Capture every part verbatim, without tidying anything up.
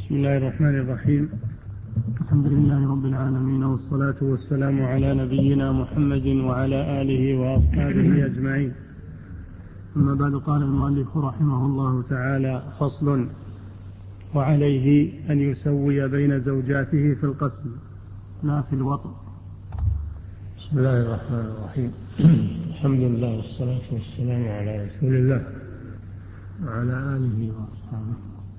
بسم الله الرحمن الرحيم. الحمد لله رب العالمين، والصلاة والسلام على نبينا محمد وعلى آله وأصحابه أجمعين. أما بعد، قال المؤلف رحمه الله تعالى: فصل: وعليه أن يسوي بين زوجاته في القسم لا في الوطء. بسم الله الرحمن الرحيم. الحمد لله والصلاة والسلام على رسول الله وعلى آله وأصحابه.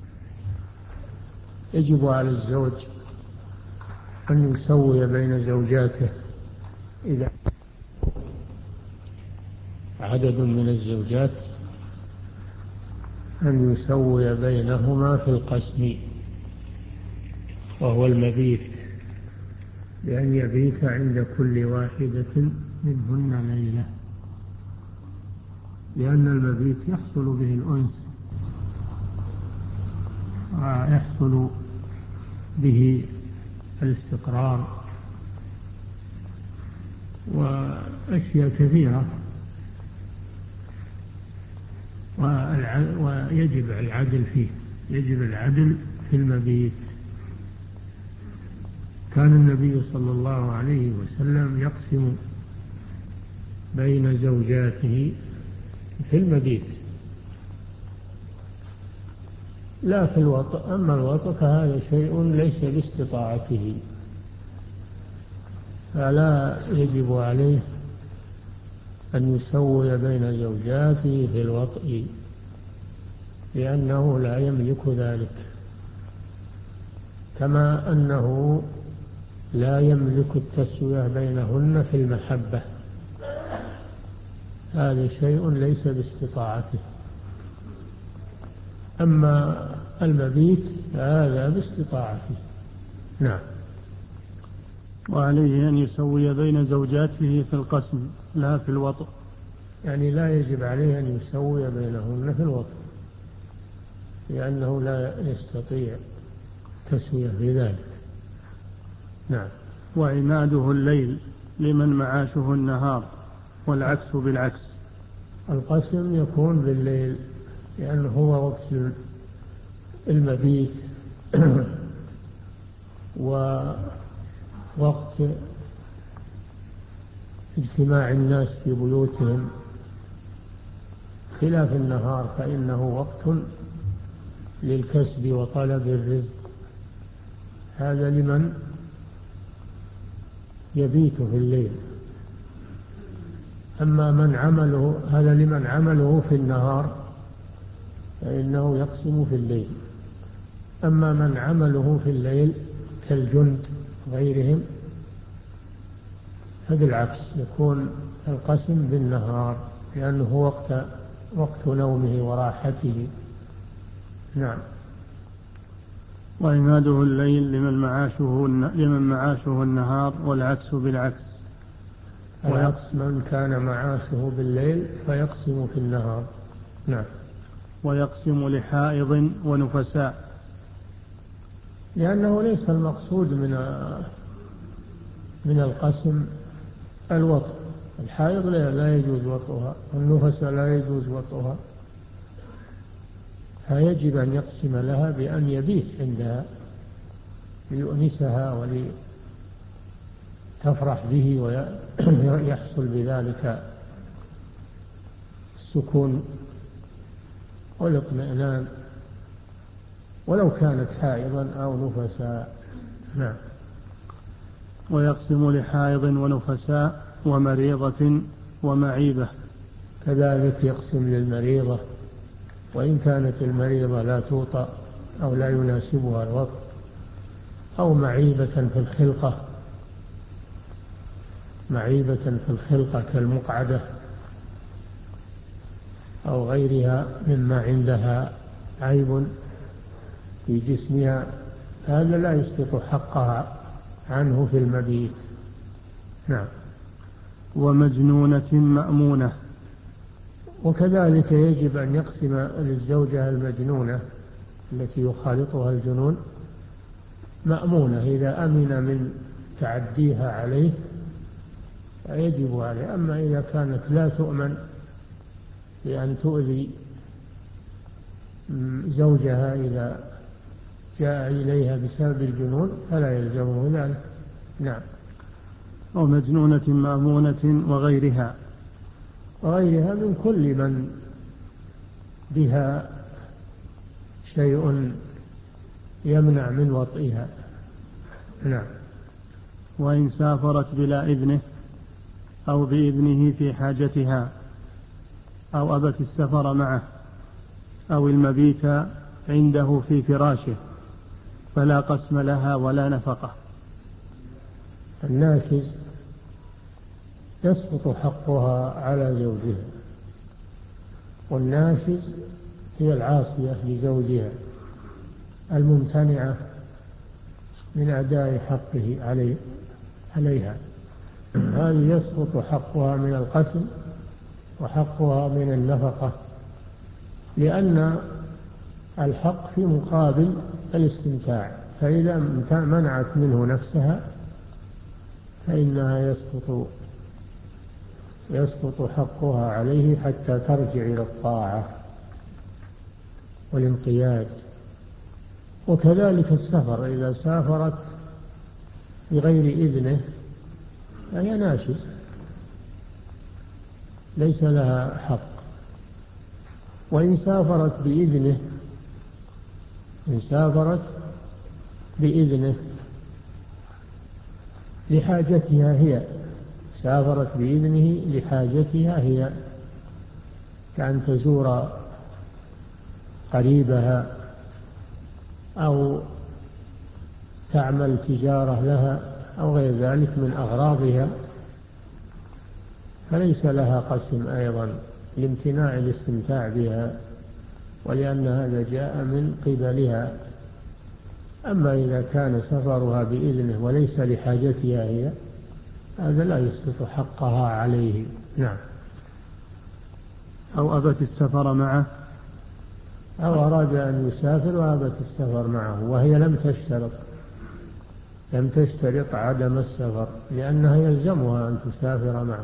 يجب على الزوج أن يسوي بين زوجاته إذا عدد من الزوجات، أن يسوي بينهما في القسم، وهو المبيت، بأن يبيت عند كل واحدة منهن ليلة، لأن المبيت يحصل به الأنس ويحصل به الاستقرار وأشياء كثيرة، ويجب العدل فيه، يجب العدل في المبيت. كان النبي صلى الله عليه وسلم يقسم بين زوجاته في المبيت لا في الوطء. أما الوطء فهذا شيء ليس باستطاعته، فلا يجب عليه أن يسوي بين زوجاته في الوطء، لأنه لا يملك ذلك، كما أنه لا يملك التسوية بينهن في المحبة، هذا شيء ليس باستطاعته. أما المبيت هذا باستطاعته. نعم. وعليه أن يسوي بين زوجاته في القسم لا في الوطء، يعني لا يجب عليه أن يسوي بينهن في الوطء، لأنه لا يستطيع تسوية في ذلك. نعم. وعماده الليل لمن معاشه النهار، والعكس بالعكس. القسم يكون بالليل لأنه هو وقت المبيت ووقت اجتماع الناس في بيوتهم، خلاف النهار فإنه وقت للكسب وطلب الرزق، هذا لمن يبيت في الليل. أما من عمله هذا لمن عمله في النهار فإنه يقسم في الليل. أما من عمله في الليل كالجند غيرهم فبالعكس يكون القسم بالنهار، لأنه وقت وقت نومه وراحته. نعم. وعماده الليل لمن معاشه لمن معاشه النهار، والعكس بالعكس. العكس من كان معاشه بالليل فيقسم في النهار. نعم. ويقسم لحائض ونفساء، لأنه ليس المقصود من من القسم الوطء. الحائض لا يجوز وطئها، والنفساء لا يجوز وطئها، فيجب أن يقسم لها بأن يبيت عندها ليؤنسها ولتفرح به ويحصل بذلك السكون والاطمئنان، ولو كانت حائضا أو نفساء. نعم. ويقسم لحائض ونفساء ومريضة ومعيبة، كذلك يقسم للمريضة، وإن كانت المريضة لا توطأ أو لا يناسبها الوطء، أو معيبة في الخلقة، معيبة في الخلقة كالمقعدة أو غيرها مما عندها عيب في جسمها، هذا لا يسقط حقها عنه في المبيت. نعم. ومجنونة مأمونة، وكذلك يجب أن يقسم للزوجة المجنونة التي يخالطها الجنون مأمونة، إذا أمن من تعديها عليه فيجب عليه. أما إذا كانت لا تؤمن بأن تؤذي زوجها إذا جاء إليها بسبب الجنون فلا يلزمه ذلك. نعم. ومجنونة مأمونة وغيرها وغيرها من كل من بها شيء يمنع من وطئها. نعم. وإن سافرت بلا إذنه أو بإذنه في حاجتها أو أبت السفر معه أو المبيت عنده في فراشه فلا قسم لها ولا نفقة. الناشز يسقط حقها على زوجها، والناشز هي العاصية لزوجها الممتنعة من أداء حقه عليه عليها، هذه يسقط حقها من القسم وحقها من النفقة، لأن الحق في مقابل الاستمتاع، فإذا منعت منه نفسها فإنها يسقط يسقط حقها عليه حتى ترجع إلى الطاعة والانقياد. وكذلك السفر، إذا سافرت بغير إذنه فهي ناشز ليس لها حق. وإن سافرت بإذنه إن سافرت بإذنه لحاجتها هي سافرت بإذنه لحاجتها هي، كأن تزور قريبها أو تعمل تجارة لها أو غير ذلك من أغراضها، فليس لها قسم أيضا لامتناع الاستمتاع بها، ولأن هذا جاء من قبلها. أما إذا كان سفرها بإذنه وليس لحاجتها هي، هذا لا يسقط حقها عليه. نعم. أو أبت السفر معه أو أراد أن يسافر وأبت السفر معه وهي لم تشترط لم تشترط عدم السفر، لأنها يلزمها أن تسافر معه،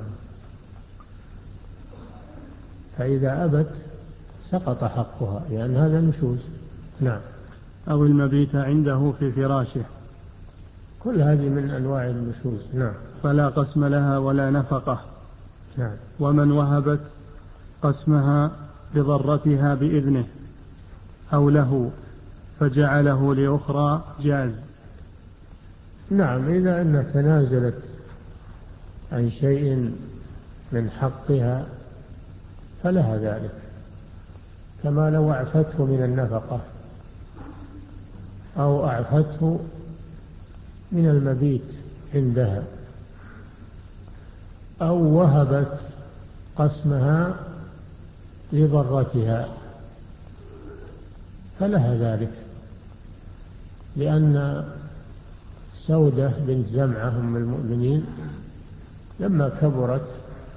فإذا أبت سقط حقها لأن هذا نشوز. نعم. أو المبيت عنده في فراشه، كل هذه من أنواع النشوز. نعم. فلا قسم لها ولا نفقة. نعم. ومن وهبت قسمها بضرتها بإذنه أو له فجعله لأخرى جاز. نعم. إذا أنها تنازلت عن شيء من حقها فلها ذلك، كما لو أعفته من النفقة أو أعفته من المبيت عندها أو وهبت قسمها لضرتها فلها ذلك، لأن سودة بنت زمعة أم المؤمنين لما كبرت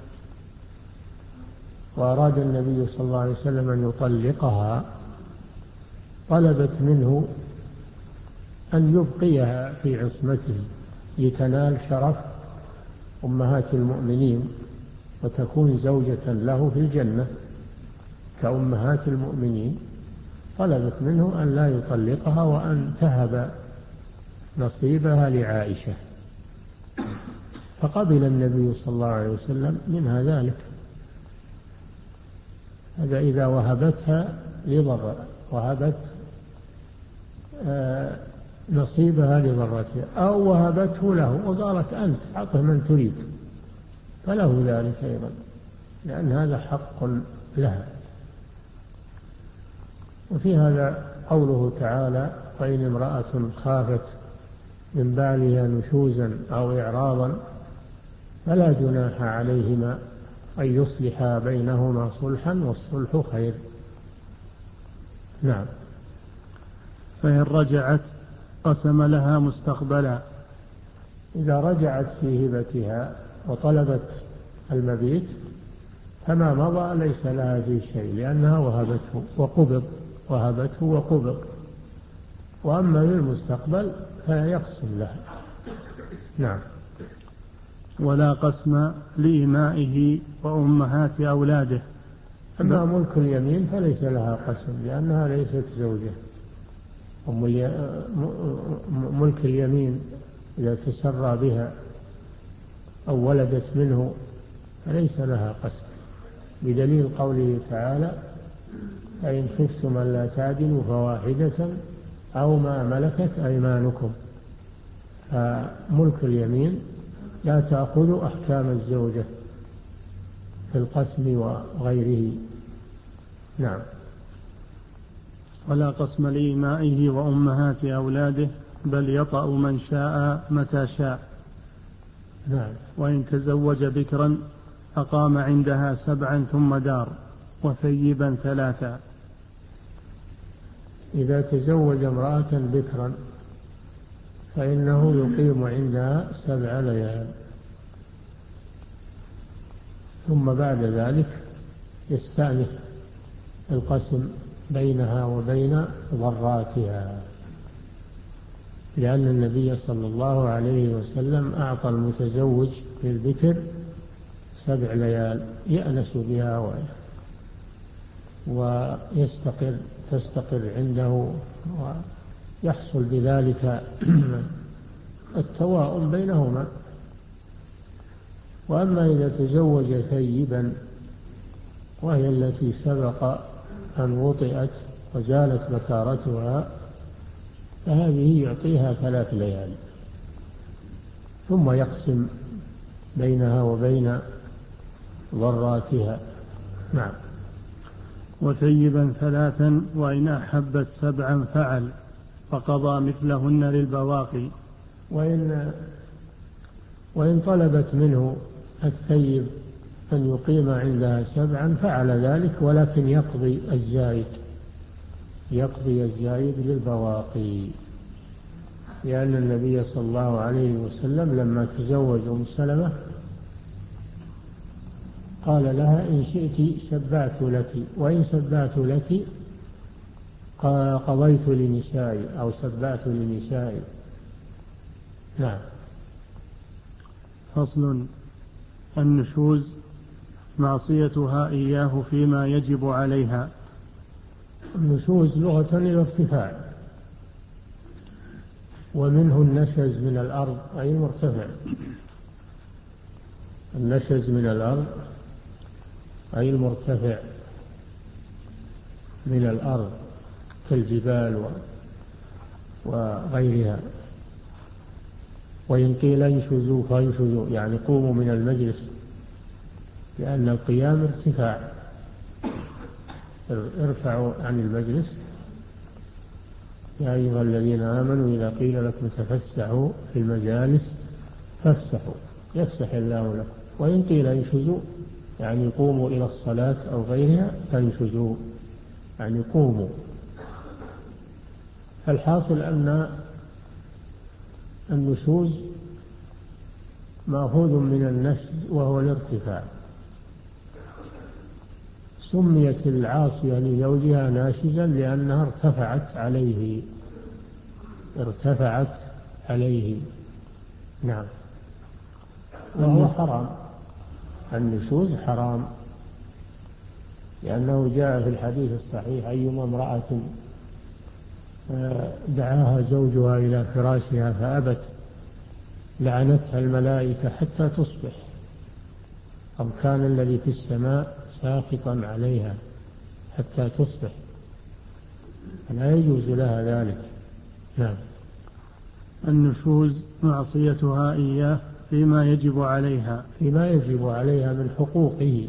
وأراد النبي صلى الله عليه وسلم أن يطلقها طلبت منه أن يبقيها في عصمته لتنال شرف أمهات المؤمنين وتكون زوجة له في الجنة كأمهات المؤمنين. طلبت منه أن لا يطلقها وأن تهب نصيبها لعائشة، فقبل النبي صلى الله عليه وسلم منها ذلك. هذا إذا وهبتها لضر وهبت آه نصيبها لضرتها، أو وهبته له وقالت أنت أعطه من تريد فله ذلك أيضا، لأن هذا حق لها. وفي هذا قوله تعالى: وإن امرأة خافت من بالها نشوزا أو إعراضا فلا جناح عليهما أن يصلحا بينهما صلحا والصلح خير. نعم. فإن رجعت قسم لها مستقبلا، إذا رجعت في هبتها وطلبت المبيت فما مضى ليس لها في شيء، لأنها وهبته وقبض وهبته وقبض. وأما للمستقبل فيقسم لها. نعم. ولا قسم لإمائه وأمهات أولاده. أما ملك اليمين فليس لها قسم لأنها ليست زوجة. ملك اليمين إذا تسرى بها أو ولدت منه فليس لها قسم، بدليل قوله تعالى: فإن خفتم ألا تعدلوا فواحدة أو ما ملكت أيمانكم. فملك اليمين لا تأخذ أحكام الزوجة في القسم وغيره. نعم. ولا قسم لإمائه وأمهات أولاده، بل يطأ من شاء متى شاء. نعم. وإن تزوج بكرا أقام عندها سبعا ثم دار، وثيبا ثلاثا. إذا تزوج امرأة بكرا فإنه يقيم عندها سبع ليال، ثم بعد ذلك يستأنف القسم بينها وبين ضراتها، لأن النبي صلى الله عليه وسلم أعطى المتزوج للبكر سبع ليال يأنس بها ويستقر تستقر عنده، ويحصل بذلك التواؤم بينهما. وأما إذا تزوج ثيبا وهي التي سبق أن وطئت وزالت بكارتها فهذه يعطيها ثلاث ليالي ثم يقسم بينها وبين ضراتها. نعم. وثيبا ثلاثا، وإن أحبت سبعا فعل، فقضى مثلهن للبواقي. وإن, وإن طلبت منه الثيب أن يقيم عندها سبعا فعل ذلك، ولكن يقضي الزايد يقضي الزايد للبواقي، لأن النبي صلى الله عليه وسلم لما تزوج أم سلمة قال لها: إن شئت شبعت لك، وإن شبعت لك قضيت لنسائي أو شبعت لنسائي. نعم. فصل: النشوز معصيتها إياه فيما يجب عليها. النشوز لغة الارتفاع، ومنه النشز من الأرض أي المرتفع. النشز من الأرض أي المرتفع من الأرض كالجبال وغيرها. وإن قيل انشزوا فانشزوا يعني قوموا من المجلس، لأن القيام ارتفاع، ارفعوا عن المجلس. يا أيها الذين آمنوا إذا قيل لكم تفسحوا في المجالس فافسحوا يفسح الله لكم. وإن قيل انشزوا يعني قوموا إلى الصلاة أو غيرها فانشزوا يعني قوموا. فالحاصل أن النشوز مأخوذ من النشز وهو الارتفاع. سميت العاصية لزوجها ناشزا لأنها ارتفعت عليه ارتفعت عليه. نعم. وهو حرام، النشوز حرام، لأنه جاء في الحديث الصحيح: أيما امرأة دعاها زوجها إلى فراشها فأبت لعنتها الملائكة حتى تصبح، أو كان الذي في السماء ساخطا عليها حتى تصبح، لا يجوز لها ذلك. نعم. النشوز معصيتها إياه فيما يجب عليها فيما يجب عليها من حقوقه،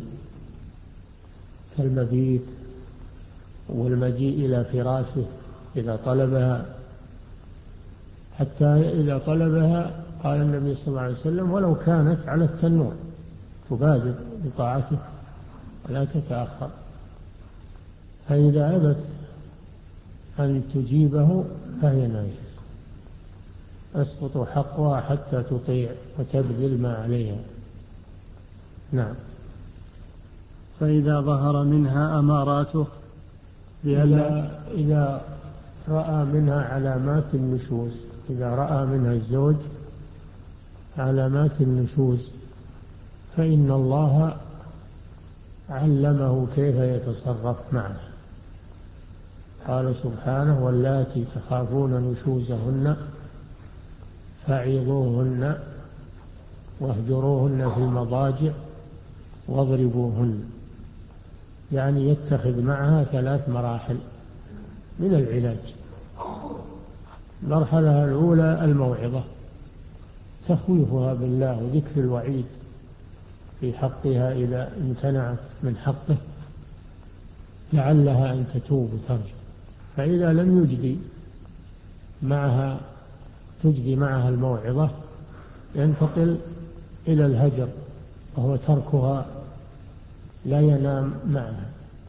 كالمبيت والمجيء إلى فراشه إذا طلبها، حتى إذا طلبها قال النبي صلى الله عليه وسلم: ولو كانت على التنور تبادر بطاعته ولا تتأخر. فإذا أبت أن تجيبه فهي ناشز، أسقط حقها حتى تطيع وتبذل ما عليها. نعم. فإذا ظهر منها أماراته إذا, إذا رأى منها علامات النشوز، إذا رأى منها الزوج علامات النشوز فإن الله علمه كيف يتصرف معه، قال سبحانه واللاتي تخافون نشوزهن فعظوهن واهجروهن في المضاجع واضربوهن، يعني يتخذ معها ثلاث مراحل من العلاج. المرحلة الأولى الموعظة، تخويفها بالله وذكر الوعيد في حقها إذا امتنعت من حقه لعلها أن تتوب وترجع. فإذا لم يجدي معها تجدي معها الموعظة ينتقل إلى الهجر، وهو تركها، لا ينام معها،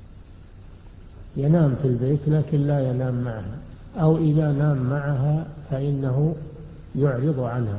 ينام في البيت لكن لا ينام معها، أو إذا نام معها فإنه يعرض عنها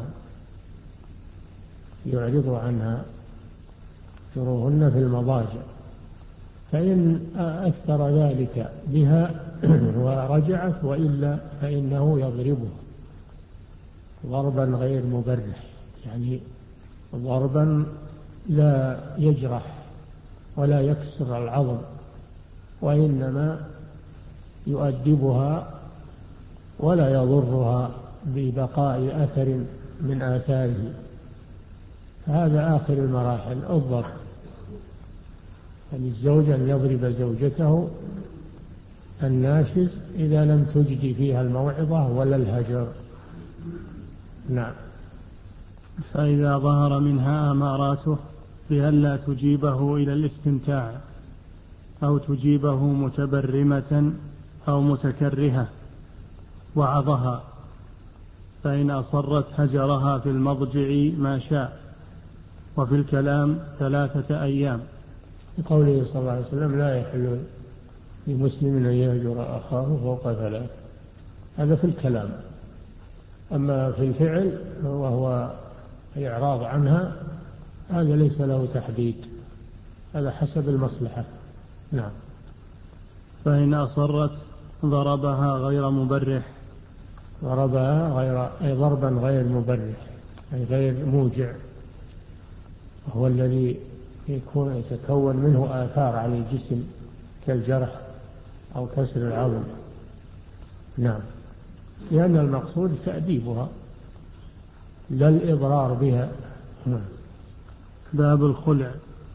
يعرض عنها يروهن في المضاجع. فإن أكثر ذلك بها ورجعت، وإلا فإنه يضربه ضربا غير مبرح، يعني ضربا لا يجرح ولا يكسر العظم، وإنما يؤدبها ولا يضرها ببقاء أثر من آثاره. هذا آخر المراحل الضرب، يعني الزوج أن يضرب زوجته الناشز إذا لم تجدي فيها الموعظة ولا الهجر. نعم. فإذا ظهر منها أماراته بألا تجيبه إلى الاستمتاع أو تجيبه متبرمة أو متكرهة وعظها، فإن أصرت هجرها في المضجع ما شاء، وفي الكلام ثلاثة أيام، لقوله صلى الله عليه وسلم لا يحل لمسلم أن يهجر أخاه فوق ثلاث. هذا في الكلام. أما في الفعل وهو الإعراض عنها هذا ليس له تحديد، هذا حسب المصلحة. نعم. فإن أصرت ضربها غير مبرح، ضربها غير أي ضربا غير مبرح أي غير موجع، وهو الذي يكون يتكون منه آثار على الجسم كالجرح أو كسر العظم. نعم. لأن المقصود تأديبها لا الإضرار بها. نعم. باب الخلع.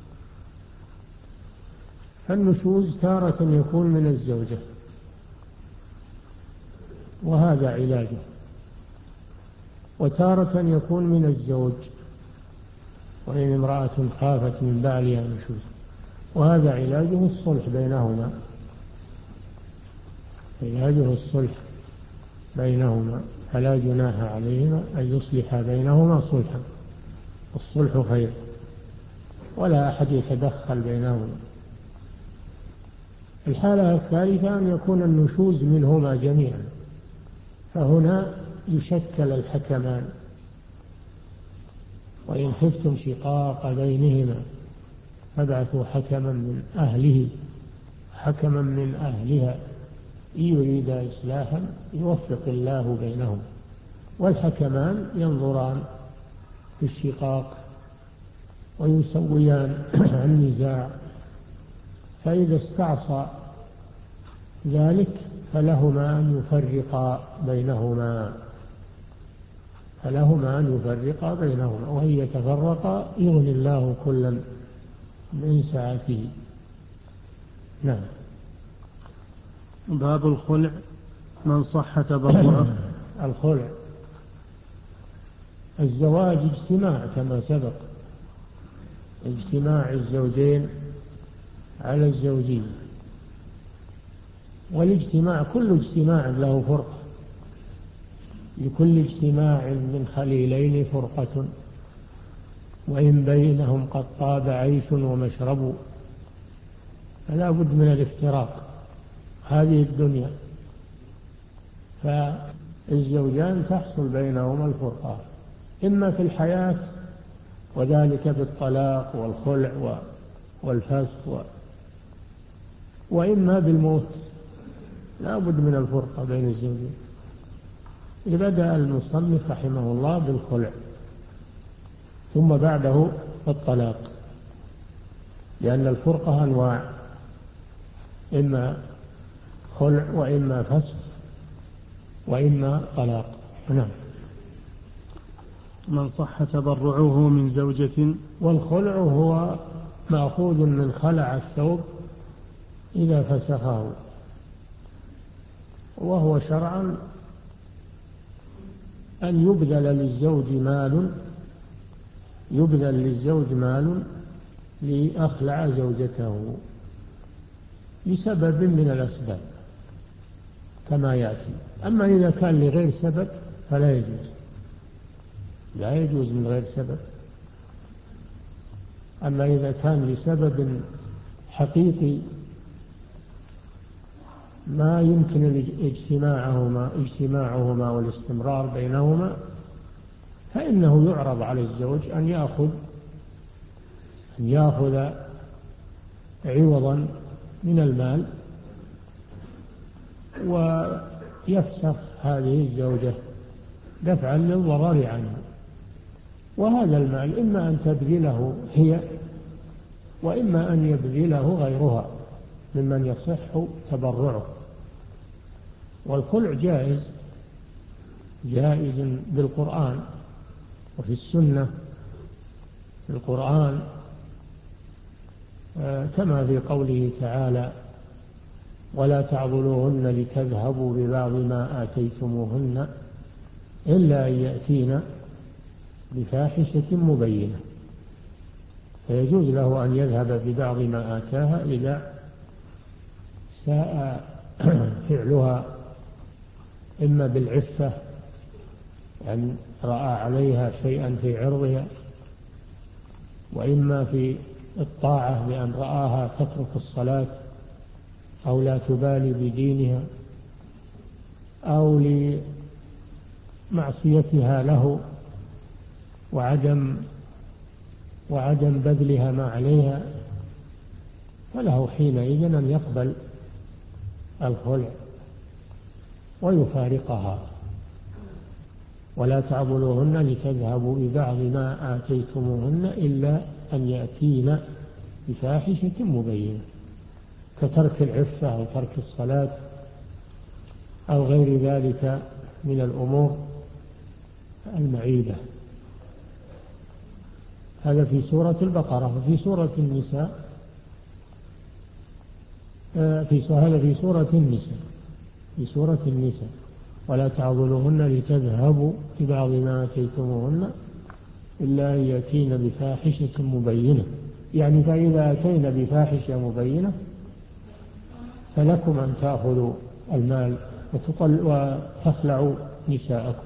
فالنشوز تارة يكون من الزوجة وهذا علاجه، وتارة يكون من الزوج وإن امرأة خافت من بعلها نشوز، وهذا علاجه الصلح بينهما علاجه الصلح بينهما فلا جناح عليهما أن يصلح بينهما صلحا، الصلح خير ولا أحد يتدخل بينهما. الحالة الثالثة أن يكون النشوز منهما جميعا، فهنا يشكل الحكمان، وإن خفتم شقاق بينهما فابعثوا حكما من أهله حكما من أهلها إن يريد إصلاحا يوفق الله بينهم. والحكمان ينظران في الشقاق ويسويان النزاع، فإذا استعصى ذلك فلهما أن يفرقا بينهما فلهما أن يفرقا بينهما وإن يتفرقا يغني الله كلا من سعته. نعم. باب الخلع. من صح تبرعه. الخلع الزواج اجتماع كما سبق، اجتماع الزوجين على الزوجين، والاجتماع كل اجتماع له فرقة، لكل اجتماع من خليلين فرقة وإن بينهم قد طاب عيش ومشرب، فلا بد من الافتراق هذه الدنيا، فالزوجان تحصل بينهما الفرقة إما في الحياة وذلك بالطلاق والخلع والفسخ، وإما بالموت، لا بد من الفرقة بين الزوجين. بدأ المصنف رحمه الله بالخلع ثم بعده الطلاق، لأن الفرقة أنواع، إما خلع وإما فسخ وإما طلاق. نعم. من صح تبرعه من زوجة. والخلع هو مأخوذ من خلع الثوب إذا فسخه، وهو شرعا أن يبذل للزوج مال يبذل للزوج مال لأخلع زوجته لسبب من الأسباب كما يأتي. أما إذا كان لغير سبب فلا يجوز، لا يجوز من غير سبب. أما إذا كان لسبب حقيقي ما يمكن اجتماعهما اجتماعهما والاستمرار بينهما فإنه يعرض على الزوج أن يأخذ أن يأخذ عوضا من المال ويفسخ هذه الزوجة دفعا للضرر عنه. وهذا المال إما أن تبذله هي وإما أن يبذله غيرها ممن يصح تبرعه. والخلع جائز جائز بالقرآن وفي السنة. في القرآن كما في قوله تعالى: ولا تعضلوهن لتذهبوا ببعض ما آتيتموهن إلا أن يأتين بفاحشة مبينة. فيجوز له أن يذهب ببعض ما آتاها إذا ساء فعلها، إما بالعفة أن رأى عليها شيئا في عرضها، وإما في الطاعة بأن رآها تترك الصلاة أو لا تبالي بدينها أو لمعصيتها له وعدم وعدم بذلها ما عليها، فله حينئذ أن يقبل الخلع ويفارقها. ولا تعضلوهن لتذهبوا ببعض ما آتيتموهن إلا أن يأتين بفاحشة مبينة، كترك العفة أو ترك الصلاة أو غير ذلك من الأمور المعيبة. هذا في سورة البقرة. وفي سورة النساء في هذا في سورة النساء في سورة النساء ولا تعضلوهن لتذهبوا ببعض ما آتيتموهن إلا أن يأتين بفاحشة مبينة، يعني فإذا أتينا بفاحشة مبينة فلكم أن تأخذوا المال وتخلعوا نساءكم.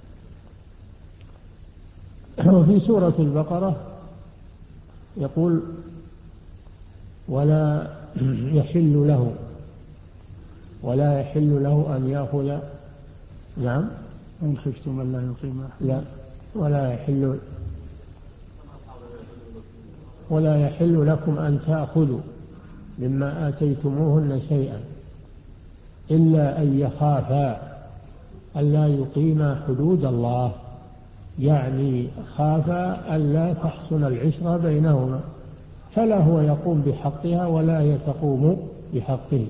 وفي سورة البقرة يقول: ولا يحل له ولا يحل له أن يأخذ. نعم. إن خفتم أن لا يقيم. لا ولا يحل ولا يحل لكم أن تأخذوا مما آتيتموهن شيئا إلا أن يخافا ألا يقيما حدود الله، يعني خافا ألا تحسن العشرة بينهما، فلا هو يقوم بحقها ولا هي تقوم بحقه.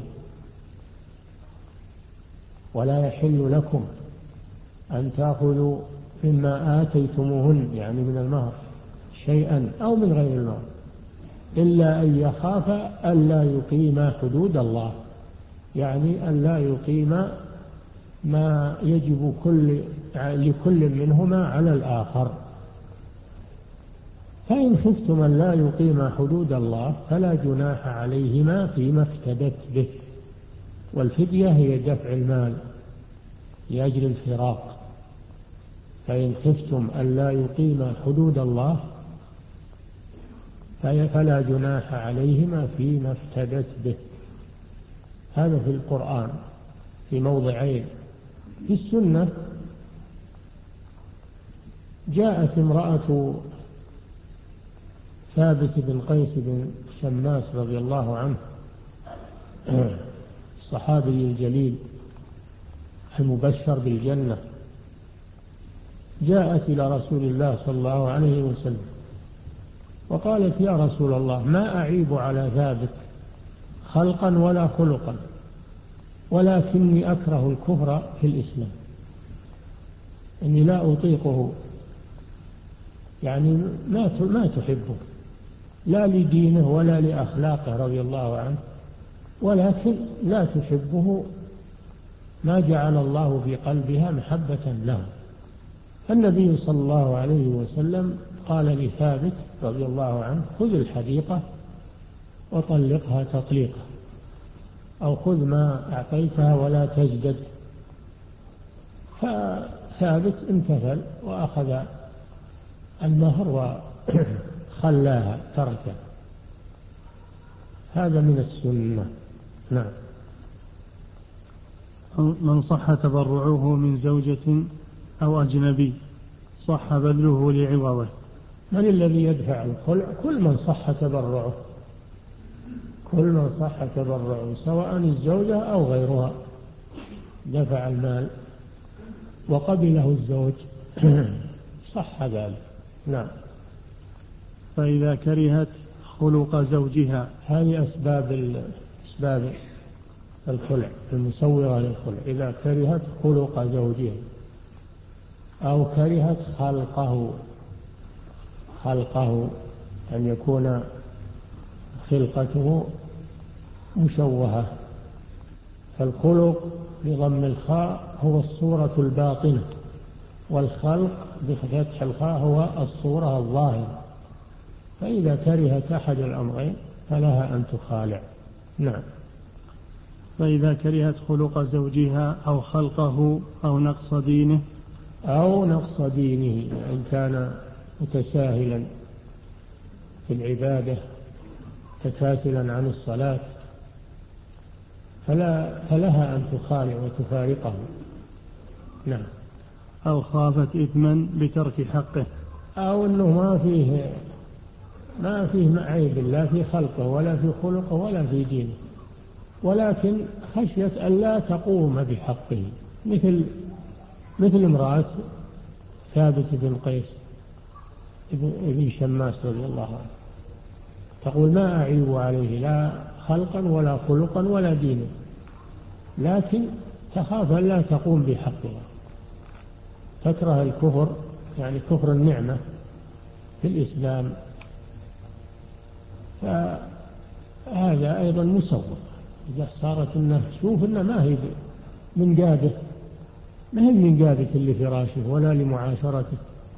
ولا يحل لكم أن تأخذوا مما آتيتموهن، يعني من المهر شيئا أو من غير المهر، إلا أن يخافا ألا يقيما حدود الله، يعني ألا يقيما ما يجب كل لكل منهما على الآخر. فإن خفتم أن لا يقيما حدود الله فلا جناح عليهما فيما افتدت به. والفدية هي دفع المال لأجل الفراق. فإن خفتم أن لا يقيما حدود الله فلا جناح عليهما فيما افتدت به. هذا في القرآن في موضعين. في السنة جاءت امرأة ثابت بن قيس بن شماس رضي الله عنه الصحابي الجليل المبشر بالجنة، جاءت إلى رسول الله صلى الله عليه وسلم وقالت: يا رسول الله، ما أعيب على ثابت خلقا ولا خلقا، ولكني أكره الكفر في الإسلام، إني لا أطيقه، يعني ما ما تحبه لا لدينه ولا لأخلاقه رضي الله عنه، ولكن لا تحبه، ما جعل الله في قلبها محبة له. النبي صلى الله عليه وسلم قال لثابت رضي الله عنه: خذ الحديقة وطلقها تطليقا، أو خذ ما أعطيتها ولا تجدد. فثابت امتثل وأخذ المهر وخلاها تركه. هذا من السنة. نعم. من صح تبرعه من زوجة أو أجنبي صح بذله لعوضه. من الذي يدفع الخلع؟ كل من صح تبرعه، كل من صح تبرعه سواء الزوجة أو غيرها دفع المال وقبله الزوج صح ذلك. نعم. فإذا كرهت خلق زوجها، هذه أسباب أسباب الخلع المسوغة للخلع: إذا كرهت خلق زوجها أو كرهت خلقه، خلقه أن يكون خلقته مشوهة. فالخلق بضم الخاء هو الصورة الباطنة، والخلق بفتح الخاء هو الصورة الظاهرة. فإذا كرهت أحد الأمرين فلها أن تخالع. نعم. فإذا كرهت خلق زوجها أو خلقه أو نقص دينه، أو نقص دينه، إن كان متساهلا في العبادة تكاسلا عن الصلاة فلا فلها أن تخالع وتفارقه. نعم. أو خافت إثما بترك حقه، أو أنه ما فيه ما فيه عيب لا في خلقه ولا في خلقه ولا في دينه، ولكن خشية أن لا تقوم بحقه، مثل مثل امرأة ثابت بن قيس ابن شماس رضي الله عنه، تقول: ما أعيب عليه لا خلقا ولا خلقا ولا دينا، لكن تخاف أن لا تقوم بحقها، تكره الكفر، يعني كفر النعمة في الإسلام. فهذا أيضا مسوغ. إذا صارت الناس تشوف أنه ما هي من قاده، ما هي من قادة لفراشه ولا لمعاشرته،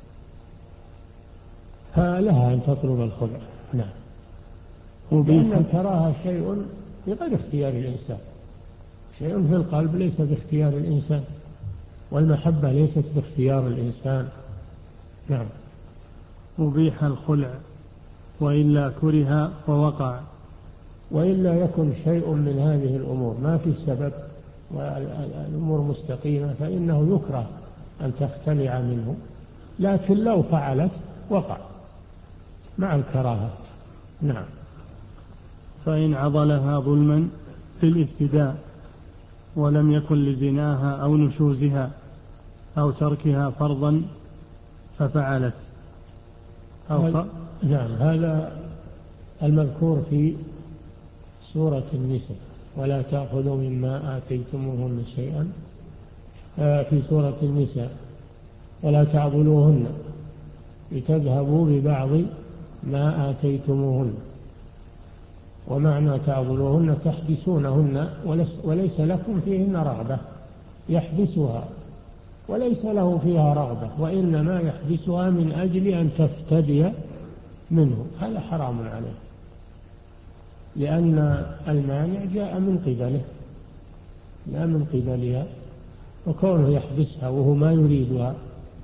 فلها أن تطلب الخلع. نعم. لأن الكراهة شيء بغير اختيار الإنسان، شيء في القلب ليس باختيار الإنسان، والمحبة ليست باختيار الإنسان. نعم. أبيح الخلع وإلا كره ووقع. وإلا يكن شيء من هذه الأمور ما في سبب والأمور مستقيمة فإنه يكره أن تختلع منه، لكن لو فعلت وقع مع الكراهة. نعم. فإن عضلها ظلما في الافتداء ولم يكن لزناها أو نشوزها أو تركها فرضا ففعلت أو ف... نعم. هذا المذكور في سورة النساء: ولا تأخذوا مما آتيتموهن شيئا. في سورة النساء: ولا تعضلوهن لتذهبوا ببعض ما آتيتموهن. ومعنى تعضلوهن تحبسونهن وليس لكم فيهن رغبة، يحبسها وليس له فيها رغبة، وإنما يحبسها من أجل أن تفتدي منه، هذا حرام عليه، لأن المانع جاء من قبله لا من قبلها، وكونه يحبسها وهو ما يريدها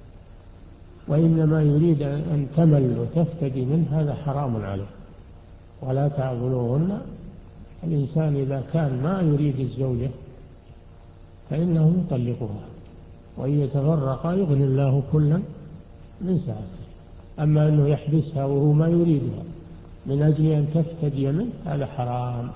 وإنما يريد أن تمل وتفتدي منه، هذا حرام عليه. ولا تعضلوهن، الإنسان إذا كان ما يريد الزوجة فإنه يطلقها، وإن يتفرقا يغني الله كلا من سعته. أما أنه يحبسها وهو ما يريدها من أجل أن تفتدي منه، هذا حرام.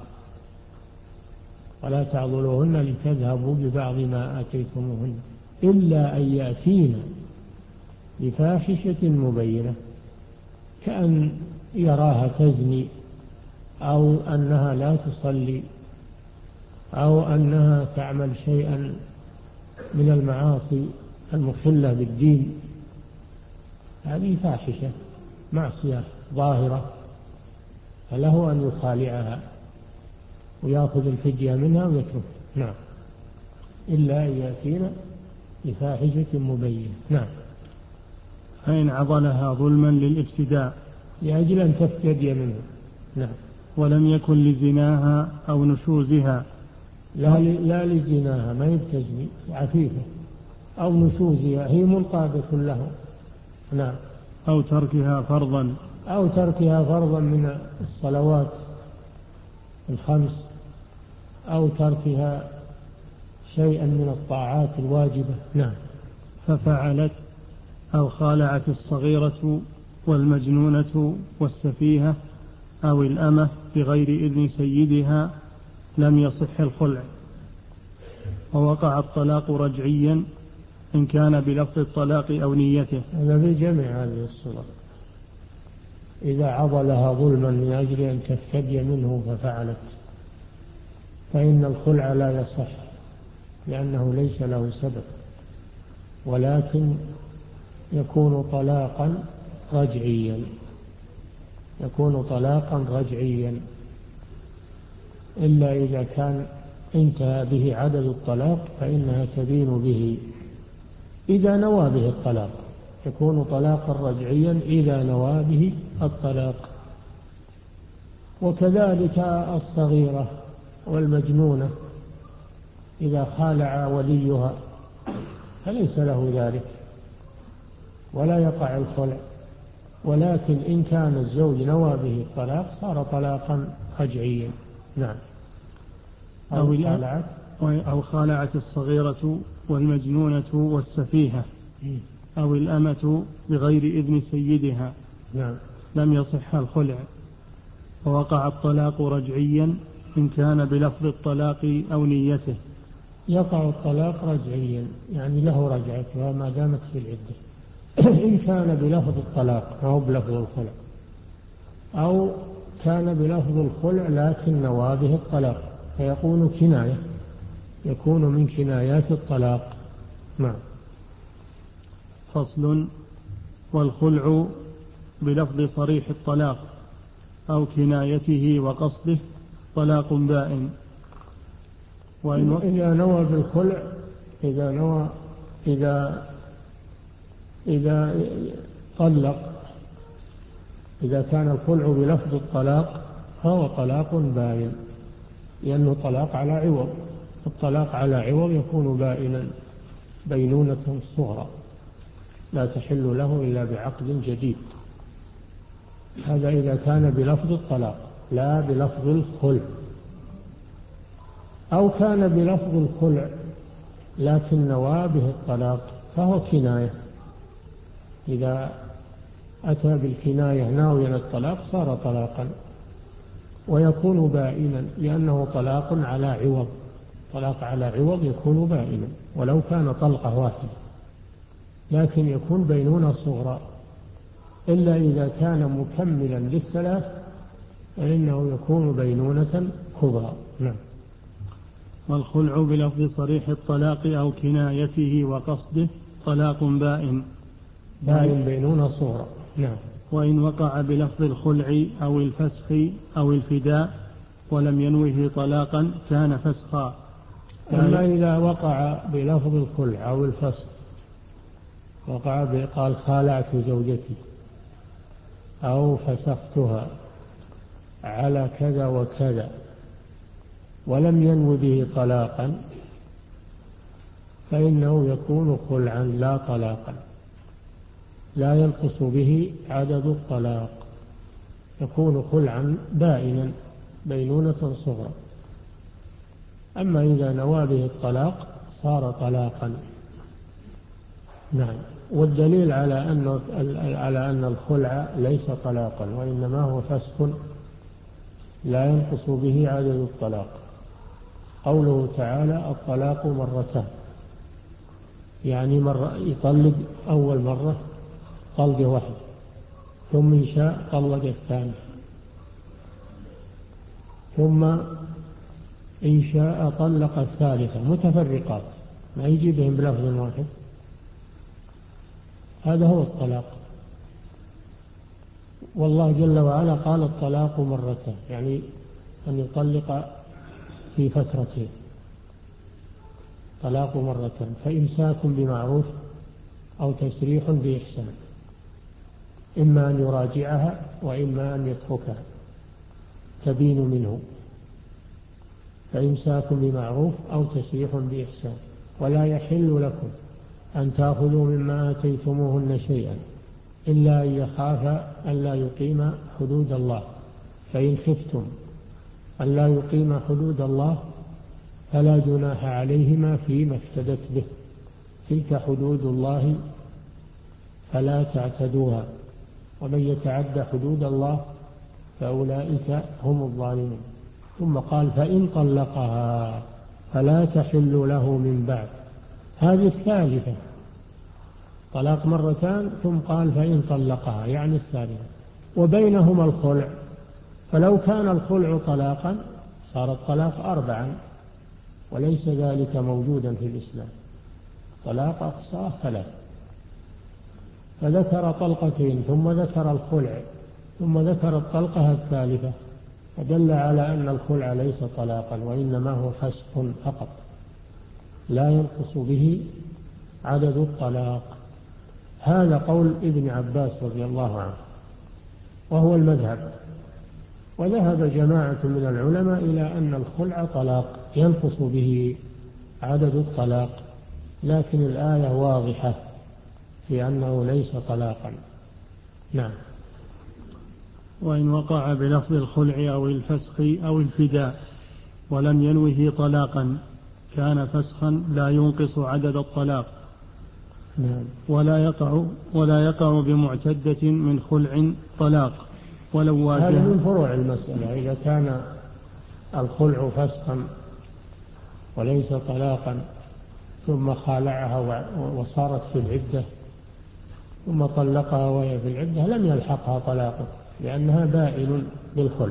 ولا تعضلوهن لتذهبوا ببعض ما آتيتموهن إلا أن يأتين بفاحشة مبينة، كأن يراها تزني أو أنها لا تصلي أو أنها تعمل شيئا من المعاصي المخلة بالدين، هذه فاحشة معصية ظاهرة، فله أن يخالعها ويأخذ الفدية منها ويترك. نعم، إلا أن يأتينا بفاحشة مبينة. نعم. فإن عضلها ظلما للابتداء لأجل أن تفتدي منه. نعم. ولم يكن لزناها أو نشوزها. لا, لا لزناها، ما يبتزني، عفيفة، أو نشوزها، هي منقادة له. نعم. أو تركها فرضا أو تركها فرضا من الصلوات الخمس، أو تركها شيئا من الطاعات الواجبة. نعم. ففعلت أو خالعت الصغيرة والمجنونة والسفيهة أو الأمة بغير إذن سيدها لم يصح الخلع، ووقع الطلاق رجعيا إن كان بلفظ الطلاق أو نيته. هذا في جميع هذه الصور. إذا عضلها ظلما من أجل أن تفتدي منه ففعلت، فإن الخلع لا يصح، لأنه ليس له سبب، ولكن يكون طلاقا رجعيا، يكون طلاقا رجعيا إلا إذا كان انتهى به عدد الطلاق فإنها تبين به إذا نوى به الطلاق، يكون طلاقا رجعيا إذا نوى به الطلاق. وكذلك الصغيرة والمجنونة إذا خالع وليها فليس له ذلك ولا يقع الخلع، ولكن إن كان الزوج نوى به الطلاق صار طلاقا رجعيا. نعم. أو, أو خالعت أو خالعت الصغيرة والمجنونة والسفيهة أو الأمة بغير إذن سيدها. نعم. لم يصح الخلع، ووقع الطلاق رجعيا إن كان بلفظ الطلاق أو نيته. يقع الطلاق رجعيا يعني له رجعتها ما دامت في العدة إن كان بلفظ الطلاق أو بلفظ الخلع، أو كان بلفظ الخلع لكن نوى به الطلاق فيكون كناية، يكون من كنايات الطلاق. نعم. فصل. والخلع بلفظ صريح الطلاق أو كنايته وقصده طلاق بائن. وإن إذا نوى بالخلع، إذا نوى إذا إذا طلق، إذا كان الخلع بلفظ الطلاق فهو طلاق بائن، لأنه طلاق على عوض، الطلاق على عوض يكون بائنا بينونة صغرى لا تحل له إلا بعقد جديد. هذا إذا كان بلفظ الطلاق لا بلفظ الخلع. أو كان بلفظ الخلع لكن نوى به الطلاق فهو كناية، إذا أتى بالكناية ناويا الطلاق صار طلاقا ويكون بائنا، لأنه طلاق على عوض، طلاق على عوض يكون بائنا ولو كان طلقة واحدة، لكن يكون بينونة صغرى، إلا إذا كان مكملا للثلاث فإنه يكون بينونة كبرى. نعم. والخلع بلفظ صريح الطلاق أو كنايته وقصده طلاق بائن بائن بينونة صغرى. نعم. وإن وقع بلفظ الخلع أو الفسخ أو الفداء ولم ينوه طلاقا كان فسخا. أما إذا وقع بلفظ الخلع أو الفسخ، وقع قال خالعت زوجتي أو فسختها على كذا وكذا ولم ينو به طلاقا فإنه يكون خلعا لا طلاقا، لا ينقص به عدد الطلاق، يكون خلعا بائنا بينونة صغرى. أما إذا نوى به الطلاق صار طلاقا. نعم. والدليل على أن على أن الخلع ليس طلاقا وإنما هو فسخ لا ينقص به عدد الطلاق قوله تعالى الطلاق مرتان، يعني مرة يطلق أول مرة طلقة واحدة ثم إن شاء طلق الثاني، ثم إن شاء طلق الثالثة، متفرقات ما يجي بهم بلفظ واحد. هذا هو الطلاق. والله جل وعلا قال الطلاق مرتين، يعني أن يطلق في فترتين، طلاق مرتين، فإمساك بمعروف أو تسريح بإحسان، إما أن يراجعها وإما أن يتركها تبين منه. فإمساك بمعروف أو تسريح بإحسان. ولا يحل لكم أن تأخذوا مما آتيتموهن شيئا إلا أن يخافا ألا يقيم حدود الله، فإن خفتم ألا يقيم حدود الله فلا جناح عليهما فيما افتدت به، تلك حدود الله فلا تعتدوها، ومن يتعد حدود الله فأولئك هم الظالمون. ثم قال فإن طلقها فلا تحل له من بعد. هذه الثالثة، طلاق مرتان، ثم قال فإن طلقها يعني الثالثة، وبينهما الخلع. فلو كان الخلع طلاقا صار الطلاق أربعا، وليس ذلك موجودا في الإسلام. طلاق أقصاه ثلاث، فذكر طلقتين ثم ذكر الخلع ثم ذكر الطلقة الثالثة، فدل على أن الخلع ليس طلاقا وإنما هو فسخ فقط، لا ينقص به عدد الطلاق. هذا قول ابن عباس رضي الله عنه وهو المذهب. وذهب جماعة من العلماء إلى أن الخلع طلاق ينقص به عدد الطلاق، لكن الآية واضحة في أنه ليس طلاقا. نعم. وإن وقع بلفظ الخلع أو الفسخ أو الفداء ولم ينوه طلاقا كان فسخا لا ينقص عدد الطلاق. نعم. ولا يقع ولا يقع بمعتدة من خلع طلاق ولو واجه. هذا من فروع المسألة. إذا كان الخلع فسخا وليس طلاقا ثم خالعها وصارت في العدة ثم طلقها وهي في العدة لم يلحقها طلاقه، لأنها بائن بالخلع،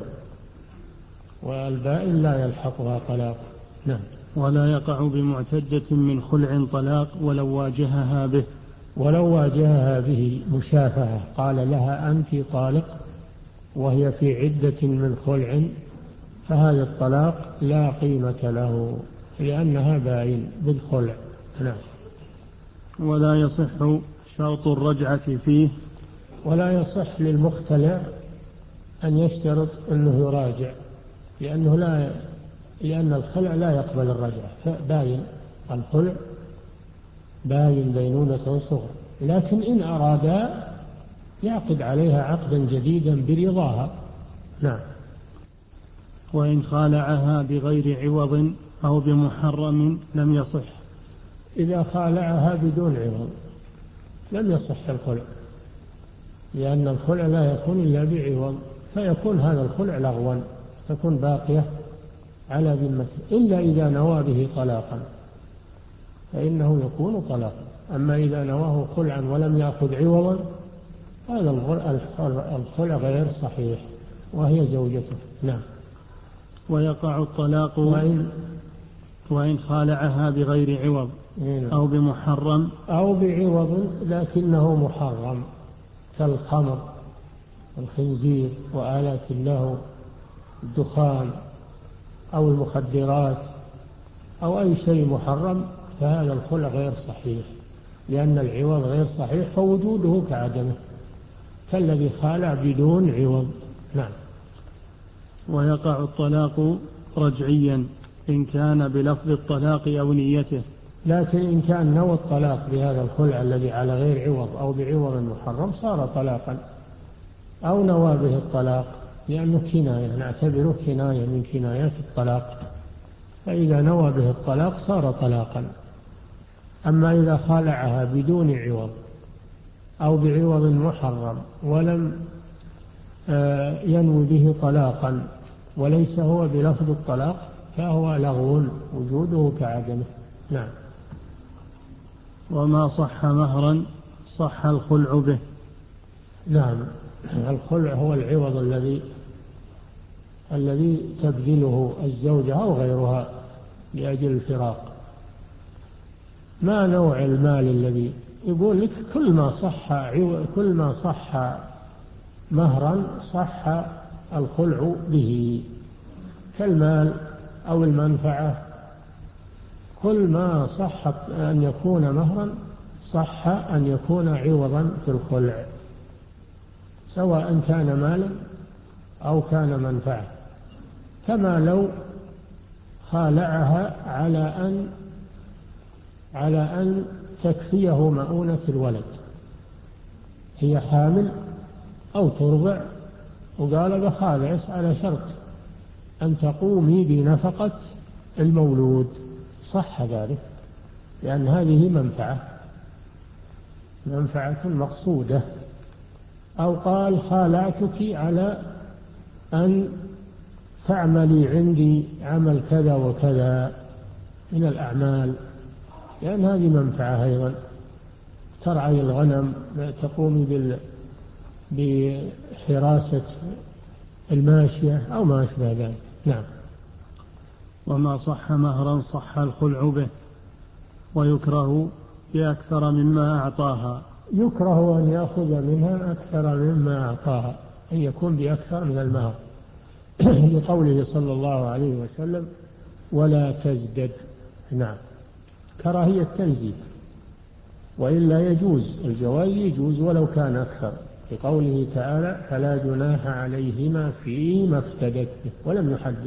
والبائن لا يلحقها طلاق. نعم. ولا يقع بمعتدة من خلع طلاق ولو واجهها به. ولو واجهها به مشافهة، قال لها أنت طالق وهي في عدة من خلع، فهذا الطلاق لا قيمة له لأنها بائن بالخلع. نعم. ولا يصح شرط الرجعة فيه. ولا يصح للمختلع أن يشترط أنه يراجع، لأنه لا لأن الخلع لا يقبل الرجعة، فباين الخلع باين بينونة صغرى، لكن إن أرادا يعقد عليها عقدا جديدا برضاها. نعم. وإن خالعها بغير عوض أو بمحرم لم يصح. إذا خالعها بدون عوض لم يصح الخلع، لأن الخلع لا يكون إلا بعوض، فيكون هذا الخلع لغوا، تكون باقية على ذمته، إلا إذا نوى به طلاقا فإنه يكون طلاقا. أما إذا نواه خلعا ولم يأخذ عوضا هذا الخلع غير صحيح وهي زوجته. نعم. ويقع الطلاق وإن, وإن خالعها بغير عوض أو بمحرم أو بعوض لكنه محرم، كالخمر والخنزير وآلات اللهو، الدخان أو المخدرات أو أي شيء محرم، فهذا الخلع غير صحيح، لأن العوض غير صحيح فوجوده كعدمه، كالذي خالع بدون عوض. نعم. ويقع الطلاق رجعيا إن كان بلفظ الطلاق أو نيته، لكن إن كان نوى الطلاق بهذا الخلع الذي على غير عوض أو بعوض محرم صار طلاقا، أو نوى به الطلاق لأنه كناية، نعتبره كناية من كنايات الطلاق، فإذا نوى به الطلاق صار طلاقا. أما إذا خالعها بدون عوض أو بعوض محرم ولم ينوي به طلاقا وليس هو بلفظ الطلاق فهو لغو وجوده كعدمه. نعم. وما صح مهرا صح الخلع به. نعم. الخلع هو العوض الذي الذي تبذله الزوجة أو غيرها لأجل الفراق. ما نوع المال الذي يقول لك كل ما صح كل ما صح مهرا صح الخلع به، كالمال أو المنفعة، كل ما صح أن يكون مهرا صح أن يكون عوضا في الخلع، سواء كان مالا أو كان منفعة. كما لو خالعها على أن على أن تكفيه مؤونة الولد، هي حامل أو ترضع وقال بخالع على شرط أن تقومي بنفقة المولود، صح ذلك، لأن هذه منفعة منفعة مقصودة. أو قال خالعتك على أن تعملي عندي عمل كذا وكذا من الأعمال، لأن هذه منفعة أيضا، ترعي الغنم، تقومي بال بحراسة الماشية أو ما أشبه ذلك. نعم. وما صح مهرا صح الخلع به، ويكره بأكثر مما أعطاها. يكره أن يأخذ منها أكثر مما أعطاها، أن يكون بأكثر من المهر لقوله صلى الله عليه وسلم ولا تزدد. نعم، كراهية تنزيه، وإلا يجوز الجواز، يجوز ولو كان أكثر، لقوله تعالى فلا جناح عليهما فيما افتدت به، ولم يحدد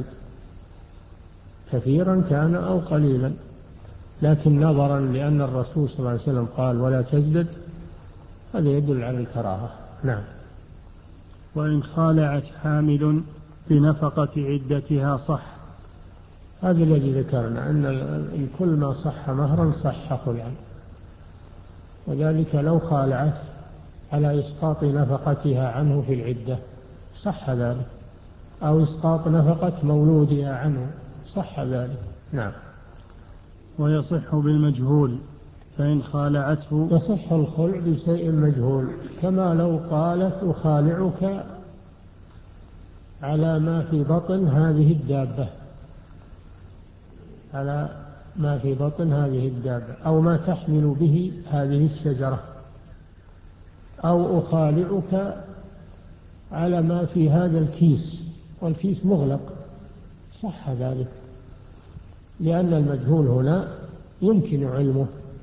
كثيرا كان أو قليلا، لكن نظرا لأن الرسول صلى الله عليه وسلم قال ولا تزدد، هذا يدل على الكراهة. نعم. وإن خالعت حامل بنفقة عدتها صح. هذا الذي ذكرنا أن كل ما صح مهرا صح خلعا، وذلك لو خالعت على إسقاط نفقتها عنه في العدة صح ذلك، أو إسقاط نفقة مولودها عنه صح ذلك. نعم. ويصح بالمجهول، فإن خالعته يصح الخلع بشيء مجهول، كما لو قالت أخالعك على ما في بطن هذه الدابة، على ما في بطن هذه الدابة، أو ما تحمل به هذه الشجرة، أو أخالعك على ما في هذا الكيس، والكيس مغلق، صح ذلك، لأن المجهول هنا يمكن علمه،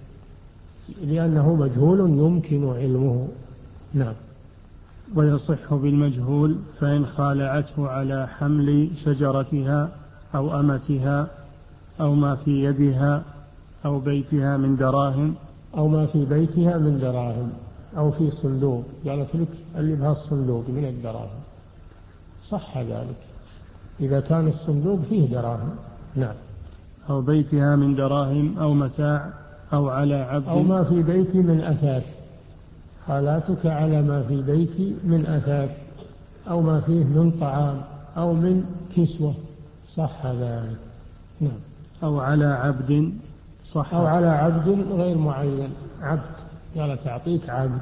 لأنه مجهول يمكن علمه. نعم. ويصح بالمجهول، فإن خالعته على حمل شجرتها أو أمتها أو ما في يدها أو بيتها من دراهم، أو ما في بيتها من دراهم، أو في صندوق، قالت لك اللي بها الصندوق من الدراهم، صح ذلك إذا كان الصندوق فيه دراهم. نعم. أو بيتها من دراهم أو متاع أو على عبد، أو ما في بيتي من أثاث، خالاتك على ما في بيتي من أثاث، أو ما فيه من طعام أو من كسوة، صح ذلك. نعم. أو على عبد، صح. أو على عبد غير معين، عبد، قال تعطيك عبد،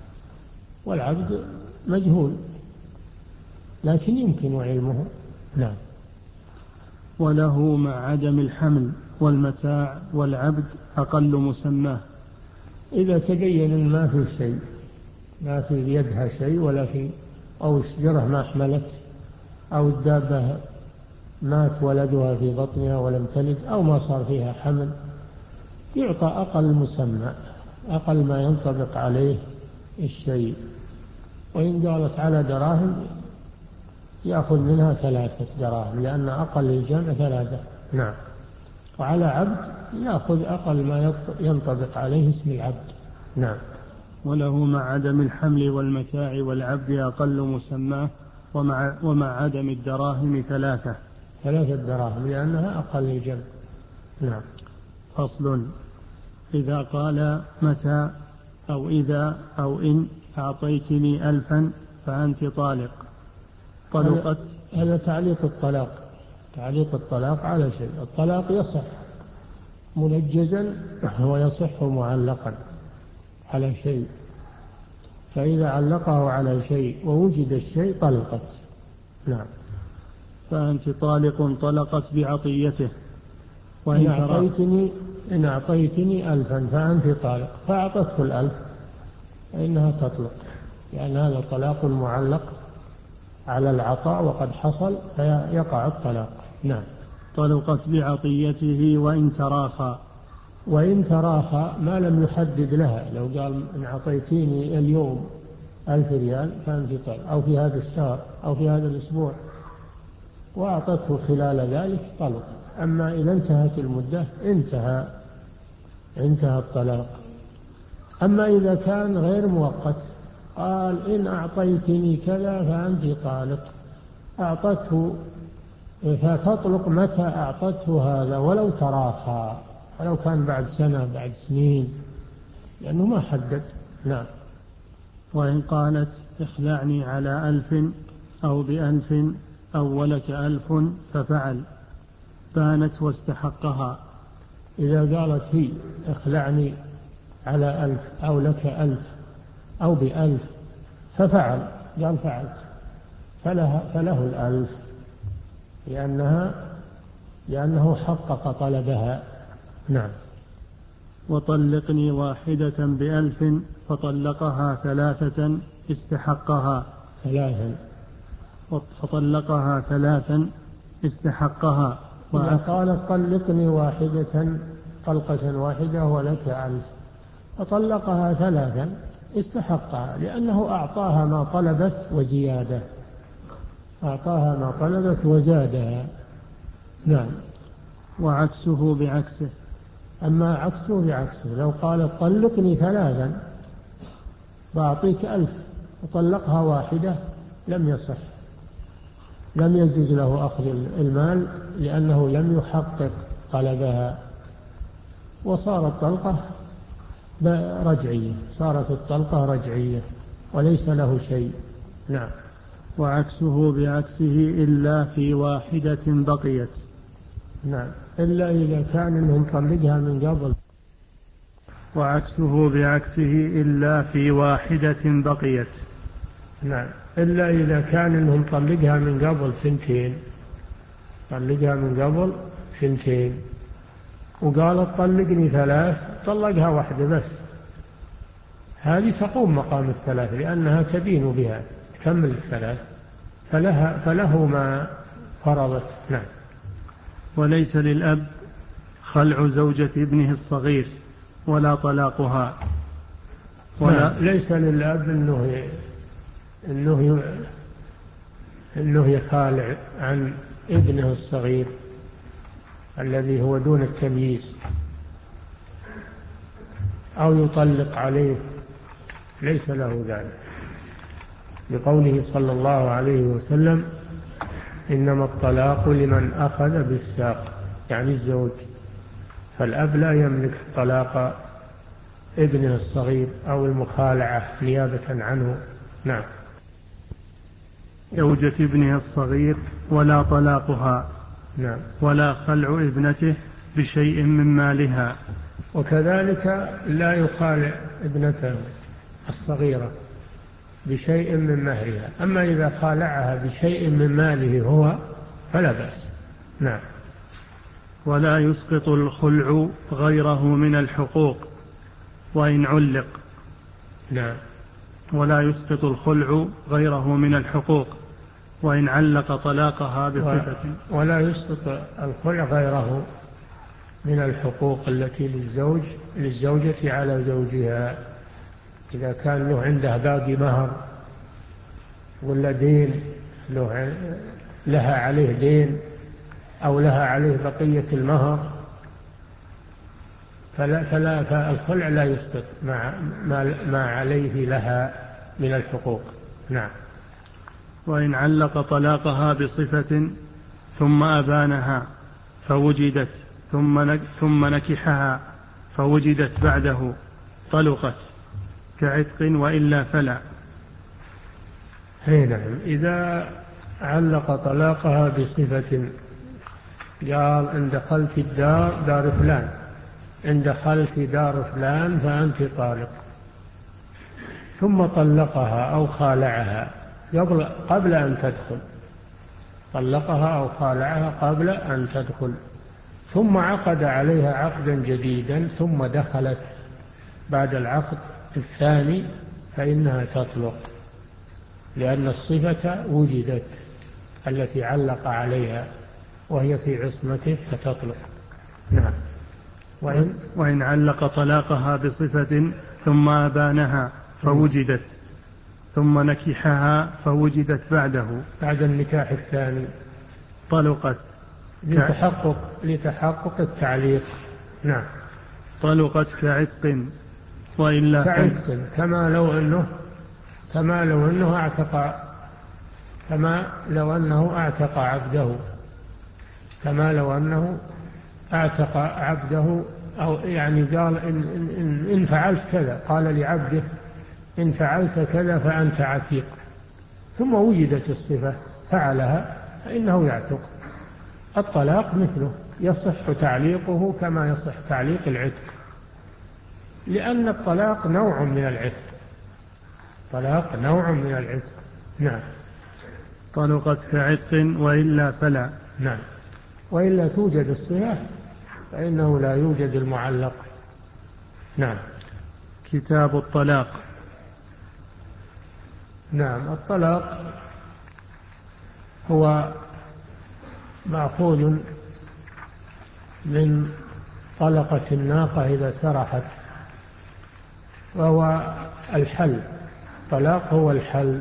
والعبد مجهول لكن يمكن علمه. نعم. وله مع عدم الحمل والمتاع والعبد أقل مسماه، إذا تبين ما في شيء، ما في يدها شيء ولا في، أو الشجرة ما حملت، أو الدابة مات ولدها في بطنها ولم تلد، أو ما صار فيها حمل، يعطى أقل مسمى، أقل ما ينطبق عليه الشيء. وإن قالت على دراهم يأخذ منها ثلاثة دراهم، لأن أقل الجمع ثلاثة. نعم. وعلى عبد يأخذ أقل ما ينطبق عليه اسم العبد. نعم. وله مع عدم الحمل والمتاع والعبد أقل مسماه، ومع, ومع عدم الدراهم ثلاثة ثلاثة دراهم لأنها أقل الجمع. نعم. فصل. إذا قال متى أو إذا أو إن أعطيتني ألفا فأنت طالق، طلقت. هذا تعليق الطلاق، تعليق الطلاق على شيء. الطلاق يصح منجزا ويصح معلقا على شيء، فإذا علقه على شيء ووجد الشيء طلقت. نعم. فأنت طالق طلقت بعطيته. وإن أعطيتني إن أعطيتني ألفا فأنت طالق، فأعطته الألف فإنها تطلق، لأن يعني هذا طلاق معلق على العطاء وقد حصل فيقع الطلاق. نعم. طلقت بعطيته وإن تراخى. وإن تراخى ما لم يحدد لها، لو قال إن أعطيتيني اليوم ألف ريال فأنت طالق، أو في هذا الشهر أو في هذا الأسبوع، وأعطته خلال ذلك طلق. أما إذا انتهت المدة انتهى انتهى الطلاق. أما إذا كان غير مؤقت، قال إن أعطيتني كذا فأنت طالق، أعطته، فتطلق متى أعطته هذا ولو تراخى، ولو كان بعد سنة بعد سنين، لأنه ما حدد. نعم. وإن قالت اخلعني على ألف أو بألف أو ولك ألف ففعل، بانت واستحقها. إذا قالت هي اخلعني على ألف أو لك ألف أو بألف ففعل، قال فعلت، فله, فله الألف، لأنها لأنه حقق طلبها. نعم. وطلقني واحدة بألف فطلقها ثلاثة استحقها. ثلاثا فطلقها ثلاثا استحقها. إذا قالت طلقني واحدة طلقة واحدة ولك ألف، فطلقها ثلاثا استحقها، لأنه أعطاها ما طلبت وزيادة، أعطاها ما طلبت وزادها. نعم. وعكسه بعكسه. أما عكسه بعكسه، لو قالت طلقني ثلاثا بأعطيك ألف وطلقها واحدة لم يصح، لم يجوز له أخذ المال، لأنه لم يحقق طلبها، وصارت طلقة رجعية، صارت الطلقة رجعية وليس له شيء. نعم. وعكسه بعكسه إلا في واحدة بقيت. نعم. إلا إذا كان إنه مطلقها من قبل. وعكسه بعكسه إلا في واحدة بقيت. نعم. إلا إذا كان إنه مطلقها من قبل سنتين، طلقها من قبل سنتين وقالت طلقني ثلاث، طلقها واحدة بس، هذه تقوم مقام الثلاث، لأنها تبين بها تكمل الثلاث، فلها فله ما فرضت. نعم. وليس للأب خلع زوجة ابنه الصغير ولا طلاقها. ولا ليس للأب إنه إنه إنه يخالع عن ابنه الصغير الذي هو دون التمييز، أو يطلق عليه، ليس له ذلك، لقوله صلى الله عليه وسلم إنما الطلاق لمن أخذ بالساق، يعني الزوج، فالأب لا يملك طلاق ابنه الصغير أو المخالعة نيابة عنه. نعم. زوجة ابنه الصغير ولا طلاقها. نعم. ولا خلع ابنته بشيء من مالها. وكذلك لا يخالع ابنته الصغيرة بشيء من مهرها، أما إذا خالعها بشيء من ماله هو فلا بأس. نعم. ولا يسقط الخلع غيره من الحقوق وإن علق. نعم. ولا يسقط الخلع غيره من الحقوق وإن علق طلاقها بصفة. ولا يسقط الخلع غيره من الحقوق التي للزوج للزوجة على زوجها، إذا كان له عنده باقي مهر ولا دين، له لها عليه دين أو لها عليه بقية المهر، فلا فلا فالخلع لا يسقط مع ما عليه لها من الحقوق. نعم. وإن علق طلاقها بصفة ثم أبانها فوجدت ثم ثم نكحها فوجدت بعده طلقت كعتق وإلا فلا. نعم. إذا علق طلاقها بصفة، قال إن دخلت الدار دار فلان، إن دخلت دار فلان فأنت طالق، ثم طلقها أو خالعها قبل قبل أن تدخل، طلقها أو خالعها قبل أن تدخل، ثم عقد عليها عقدا جديدا ثم دخلت بعد العقد الثاني فإنها تطلق، لأن الصفة وجدت التي علق عليها وهي في عصمته فتطلق. نعم. وإن, وإن علق طلاقها بصفة ثم أبانها فوجدت ثم نكحها فوجدت بعده بعد النكاح الثاني طلقت لتحقق, لتحقق التعليق. نعم. طلقت كعتق وإلا كعتق كما لو أنه كما لو أنه اعتق كما لو أنه اعتق عبده كما لو أنه اعتق عبده، أو يعني قال إن, إن, إن فعلت كذا، قال لعبده إن فعلت كذا فأنت عتيق، ثم وجدت الصفة فعلها فإنه يعتق. الطلاق مثله يصح تعليقه كما يصح تعليق العتق، لأن الطلاق نوع من العتق. الطلاق نوع من العتق. نعم. طلقت كعتق وإلا فلا. نعم. وإلا توجد الصفة فإنه لا يوجد المعلق. نعم. كتاب الطلاق. نعم. الطلاق هو مأخوذ من طلقة الناقة إذا سرحت، وهو الحل. الطلاق هو الحل،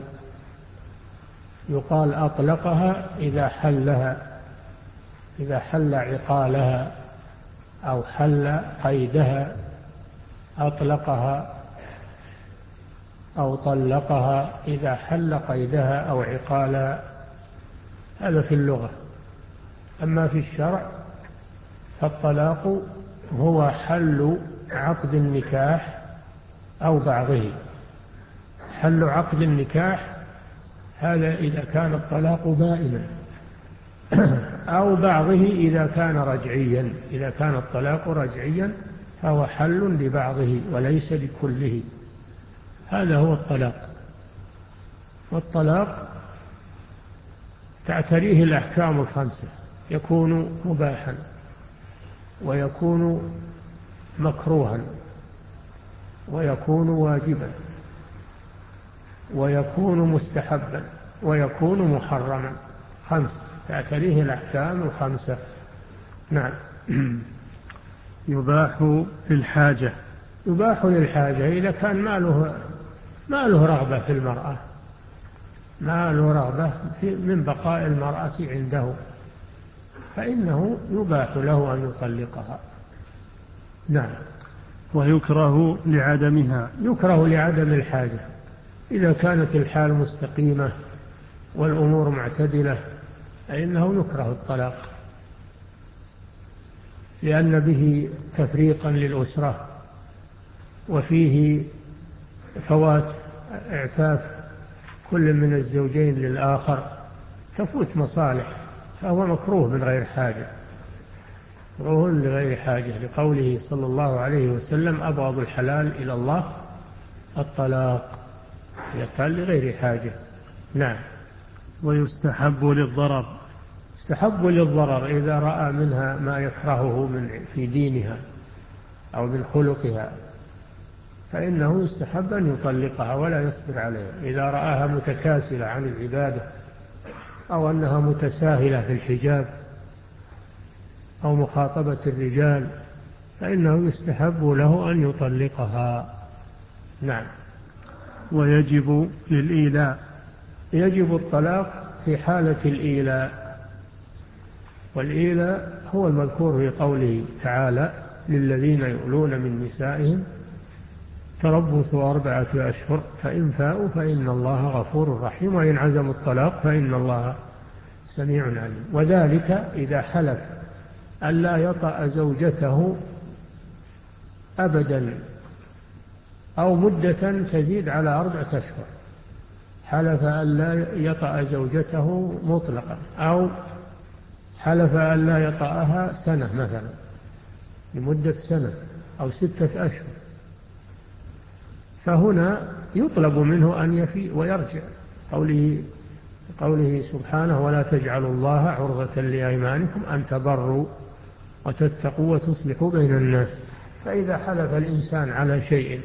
يقال أطلقها إذا حلها، إذا حل عقالها أو حل قيدها أطلقها، أو طلقها إذا حل قيدها أو عقالها. هذا في اللغة. أما في الشرع فالطلاق هو حل عقد النكاح أو بعضه. حل عقد النكاح هذا إذا كان الطلاق بائنا، أو بعضه إذا كان رجعيا. إذا كان الطلاق رجعيا فهو حل لبعضه وليس لكله. هذا هو الطلاق. والطلاق تعتريه الأحكام الخمسة: يكون مباحا، ويكون مكروها، ويكون واجبا، ويكون مستحبا، ويكون محرما. خمسة تعتريه الأحكام الخمسة. نعم. يباح في الحاجة. يباح للحاجة إذا كان ما له ما له رغبة في المرأة، ما له رغبة في من بقاء المرأة عنده، فإنه يباح له أن يطلقها. نعم. ويكره لعدمها. يكره لعدم الحاجة. إذا كانت الحال مستقيمة والأمور معتدلة فإنه يكره الطلاق، لأن به تفريقا للأسرة، وفيه فوات إعفاف كل من الزوجين للآخر، تفوت مصالح، فهو مكروه من غير حاجة، مكروه لغير حاجة، لقوله صلى الله عليه وسلم: أبغض الحلال إلى الله الطلاق، يقال لغير حاجة. نعم. ويستحب للضرر. يستحب للضرر إذا رأى منها ما يكرهه من في دينها أو من خلقها، فإنه يستحب أن يطلقها ولا يصبر عليها. إذا رآها متكاسلة عن العبادة، أو أنها متساهلة في الحجاب أو مخاطبة الرجال، فإنه يستحب له أن يطلقها. نعم. ويجب للإيلاء. يجب الطلاق في حالة الإيلاء، والإيلاء هو المذكور في قوله تعالى: للذين يؤلون من نسائهم تربص أربعة أشهر فإن فاءوا فإن الله غفور رحيم، وإن عزموا الطلاق فإن الله سميع عليم. وذلك إذا حلف ألا يطأ زوجته أبدا أو مدة تزيد على أربعة أشهر. حلف ألا يطأ زوجته مطلقا، أو حلف ألا يطأها سنة مثلا، لمدة سنة أو ستة أشهر، فهنا يطلب منه أن يفي ويرجع. قوله قوله سبحانه ولا تجعلوا الله عرضة لأيمانكم أن تبروا وتتقوا وتصلحوا بين الناس. فإذا حلف الإنسان على شيء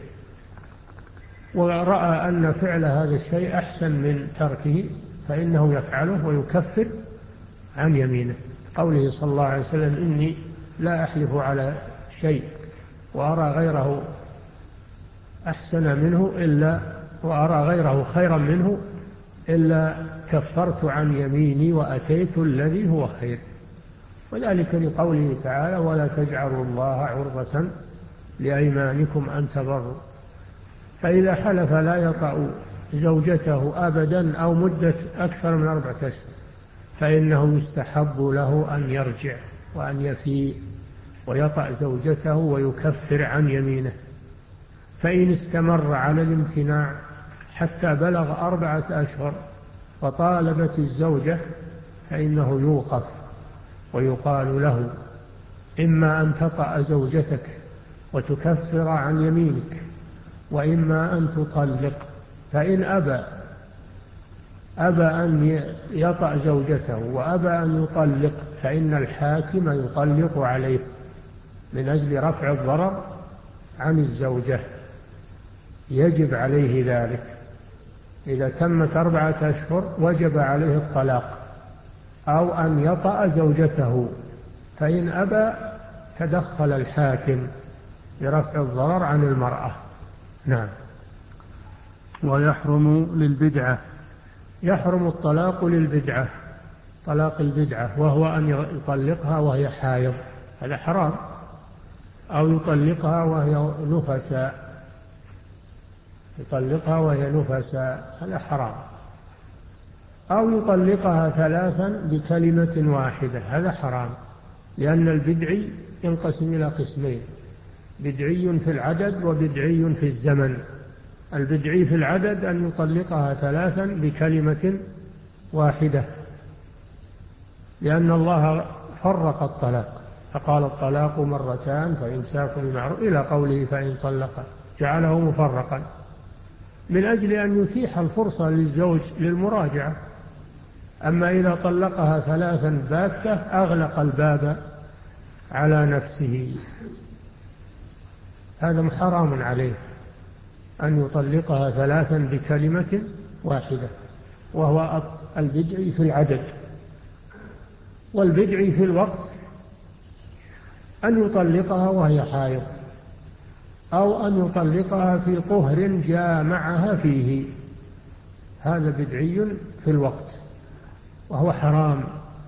ورأى أن فعل هذا الشيء أحسن من تركه فإنه يفعله ويكفر عن يمينه. قوله صلى الله عليه وسلم إني لا أحلف على شيء وأرى غيره أحسن منه إلا وأرى غيره خيرا منه إلا كفرت عن يميني وأتيت الذي هو خير. وذلك لقوله تعالى ولا تجعلوا الله عرضة لأيمانكم أن تبروا. فإذا حلف لا يطأ زوجته أبدا أو مدة أكثر من أربعة أشهر فإنه يستحب له أن يرجع وأن يفيء ويطأ زوجته ويكفر عن يمينه. فإن استمر على الامتناع حتى بلغ أربعة أشهر وطالبت الزوجة فإنه يوقف ويقال له إما أن تطأ زوجتك وتكفر عن يمينك وإما أن تطلق. فإن أبى أبى أن يطأ زوجته وأبى أن يطلق فإن الحاكم يطلق عليه من أجل رفع الضرر عن الزوجة، يجب عليه ذلك. إذا تمت أربعة أشهر وجب عليه الطلاق أو أن يطأ زوجته. فإن أبى تدخل الحاكم لرفع الضرر عن المرأة. نعم. ويحرم للبدعة. يحرم الطلاق للبدعة، طلاق البدعة، وهو أن يطلقها وهي حائض، هذا حرام، أو يطلقها وهي نفساء، يطلقها وهي نفساء، هذا حرام، أو يطلقها ثلاثا بكلمة واحدة، هذا حرام. لأن البدعي ينقسم إلى قسمين: بدعي في العدد وبدعي في الزمن. البدعي في العدد أن يطلقها ثلاثا بكلمة واحدة، لأن الله فرق الطلاق فقال الطلاق مرتان فإمساك بمعروف إلى قوله فإن طلق جعله مفرقا من أجل أن يتيح الفرصة للزوج للمراجعة. أما إذا طلقها ثلاثا باتة أغلق الباب على نفسه، هذا حرام عليه أن يطلقها ثلاثا بكلمة واحدة، وهو البدعي في العدد. والبدعي في الوقت أن يطلقها وهي حائض، أو أن يطلقها في طهر جامعها فيه، هذا بدعي في الوقت، وهو حرام،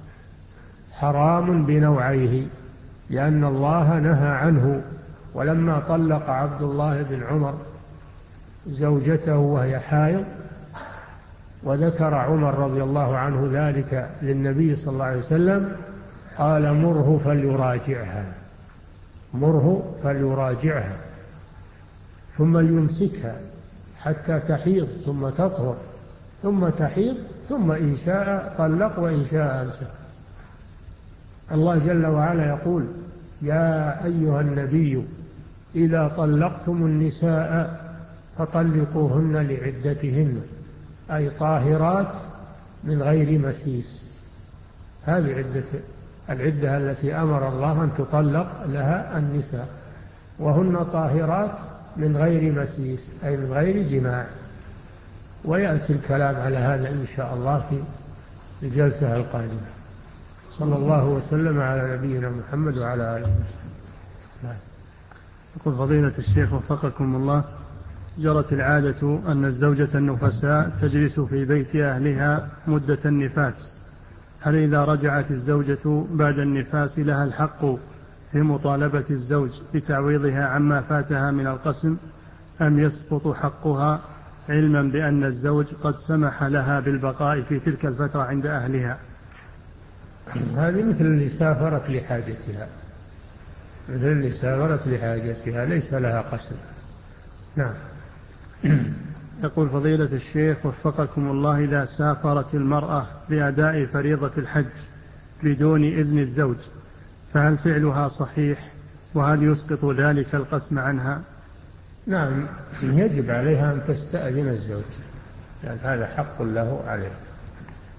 حرام بنوعيه، لأن الله نهى عنه. ولما طلق عبد الله بن عمر زوجته وهي حائض وذكر عمر رضي الله عنه ذلك للنبي صلى الله عليه وسلم قال مره فليراجعها، مره فليراجعها ثم ليمسكها حتى تحيض ثم تطهر ثم تحيض ثم إن شاء طلق وإن شاء أمسك. الله جل وعلا يقول يا أيها النبي إذا طلقتم النساء فطلقوهن لعدتهن، أي طاهرات من غير مسيس. هذه عدة العدة التي أمر الله أن تطلق لها النساء، وهن طاهرات من غير مسيس أي من غير جماع. ويأتي الكلام على هذا إن شاء الله في الجلسة القادمة. صلى الله وسلم على نبينا محمد وعلى آله وسلم. يقول فضيلة الشيخ وفقكم الله: جرت العادة أن الزوجة النفساء تجلس في بيت أهلها مدة النفاس، هل إذا رجعت الزوجة بعد النفاس لها الحق في مطالبة الزوج بتعويضها عما فاتها من القسم، أم يسقط حقها علما بأن الزوج قد سمح لها بالبقاء في تلك الفترة عند أهلها؟ هذه مثل اللي سافرت لحاجتها، مثل اللي سافرت لحاجتها ليس لها قسم. نعم. يقول فضيلة الشيخ وفقكم الله: إذا سافرت المرأة لأداء فريضة الحج بدون إذن الزوج فهل فعلها صحيح؟ وهل يسقط ذلك القسم عنها؟ نعم، يجب عليها أن تستأذن الزوج، لأن هذا حق له عليه.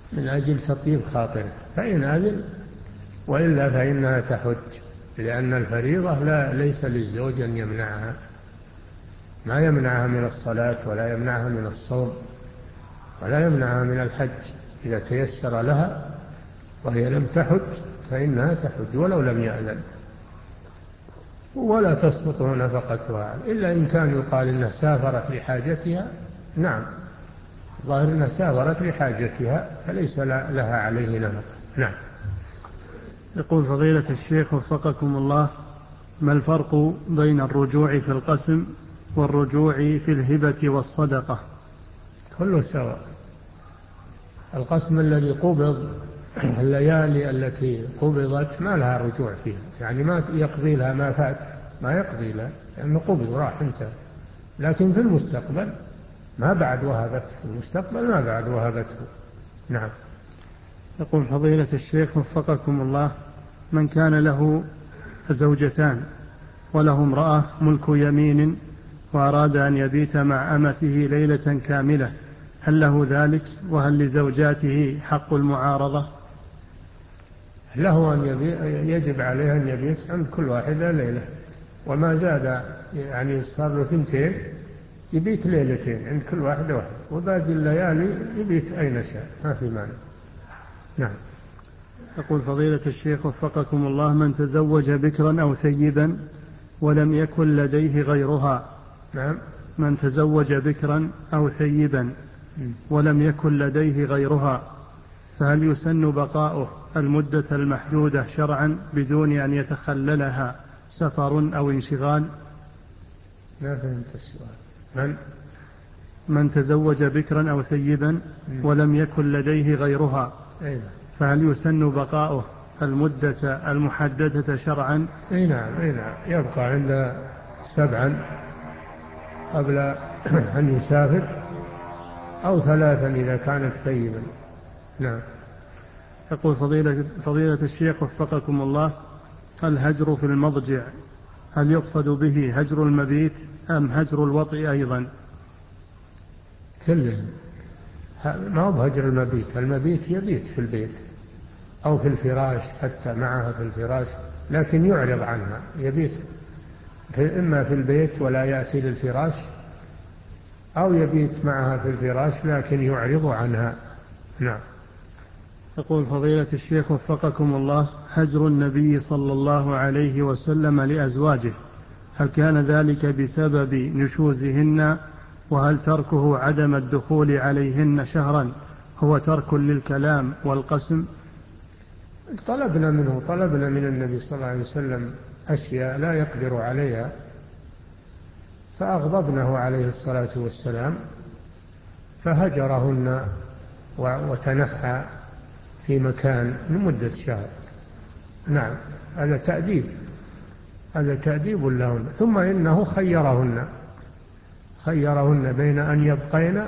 من أجل تطيب خاطره، فإن أذن، وإلا فإنها تحج، لأن الفريضة لا ليس للزوج أن يمنعها، ما يمنعها من الصلاة ولا يمنعها من الصوم ولا يمنعها من الحج. إذا تيسر لها وهي لم تحج فإنها تحج ولو لم يأذن، ولا تسقط نفقتها إلا إن كان يقال إنها سافرت لحاجتها. نعم، ظاهر أنها سافرت لحاجتها فليس لها عليه نفقة. نعم. يقول فضيلة الشيخ وفقكم الله: ما الفرق بين الرجوع في القسم والرجوع في الهبة والصدقة؟ كله سواء. القسم الذي قبض، الليالي التي قبضت ما لها رجوع فيها، يعني ما يقضي لها ما فات، ما يقضي لها لأنه قبض راح انتهى. لكن في المستقبل ما بعد وهبته، في المستقبل ما بعد وهبته. نعم. يقول فضيلة الشيخ وفقكم الله: من كان له زوجتان وله امرأة ملك يمين وأراد أن يبيت مع أمته ليلة كاملة، هل له ذلك؟ وهل لزوجاته حق المعارضة؟ له أن يجب عليه أن يبيت عند كل واحدة ليلة، وما زاد يعني صار له ثنتين يبيت ليلتين عند كل واحدة واحدة، وباقي الليالي يبيت أين شاء، ما في مانع. نعم. يقول فضيلة الشيخ وفقكم الله: من تزوج بكرا أو ثيبا ولم يكن لديه غيرها. نعم. من تزوج بكرا أو ثيبا ولم يكن لديه غيرها، فهل يسن بقاؤه المدة المحدودة شرعا بدون أن يتخللها سفر أو انشغال؟ لا فهمت السؤال. من من تزوج بكرا أو ثيبا ولم يكن لديه غيرها، أين؟ فهل يسن بقاؤه المدة المحددة شرعا؟ أي نعم، أي نعم، يبقى عند سبعا قبل أن يسافر، أو ثلاثا إذا كانت ثيبا. نعم. يقول فضيلة, فضيلة الشيخ وفقكم الله: الهجر في المضجع هل يقصد به هجر المبيت أم هجر الوطء أيضا؟ كلهم، ما هو بهجر المبيت. المبيت يبيت في البيت أو في الفراش، حتى معها في الفراش، لكن يعرض عنها، يبيت في إما في البيت ولا يأتي للفراش، أو يبيت معها في الفراش لكن يعرض عنها. نعم. يقول فضيلة الشيخ وفقكم الله: هجر النبي صلى الله عليه وسلم لأزواجه هل كان ذلك بسبب نشوزهن؟ وهل تركه عدم الدخول عليهن شهرا هو ترك للكلام والقسم؟ طلبنا منه طلبنا من النبي صلى الله عليه وسلم أشياء لا يقدر عليها، فأغضبنه عليه الصلاة والسلام فهجرهن وتنحى في مكان لمدة شهر. نعم، هذا تأديب، هذا تأديب لهن. ثم إنه خيرهن خيرهن بين أن يبقين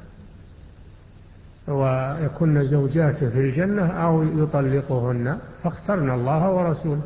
ويكون زوجاته في الجنة أو يطلقهن، فاخترنا الله ورسوله.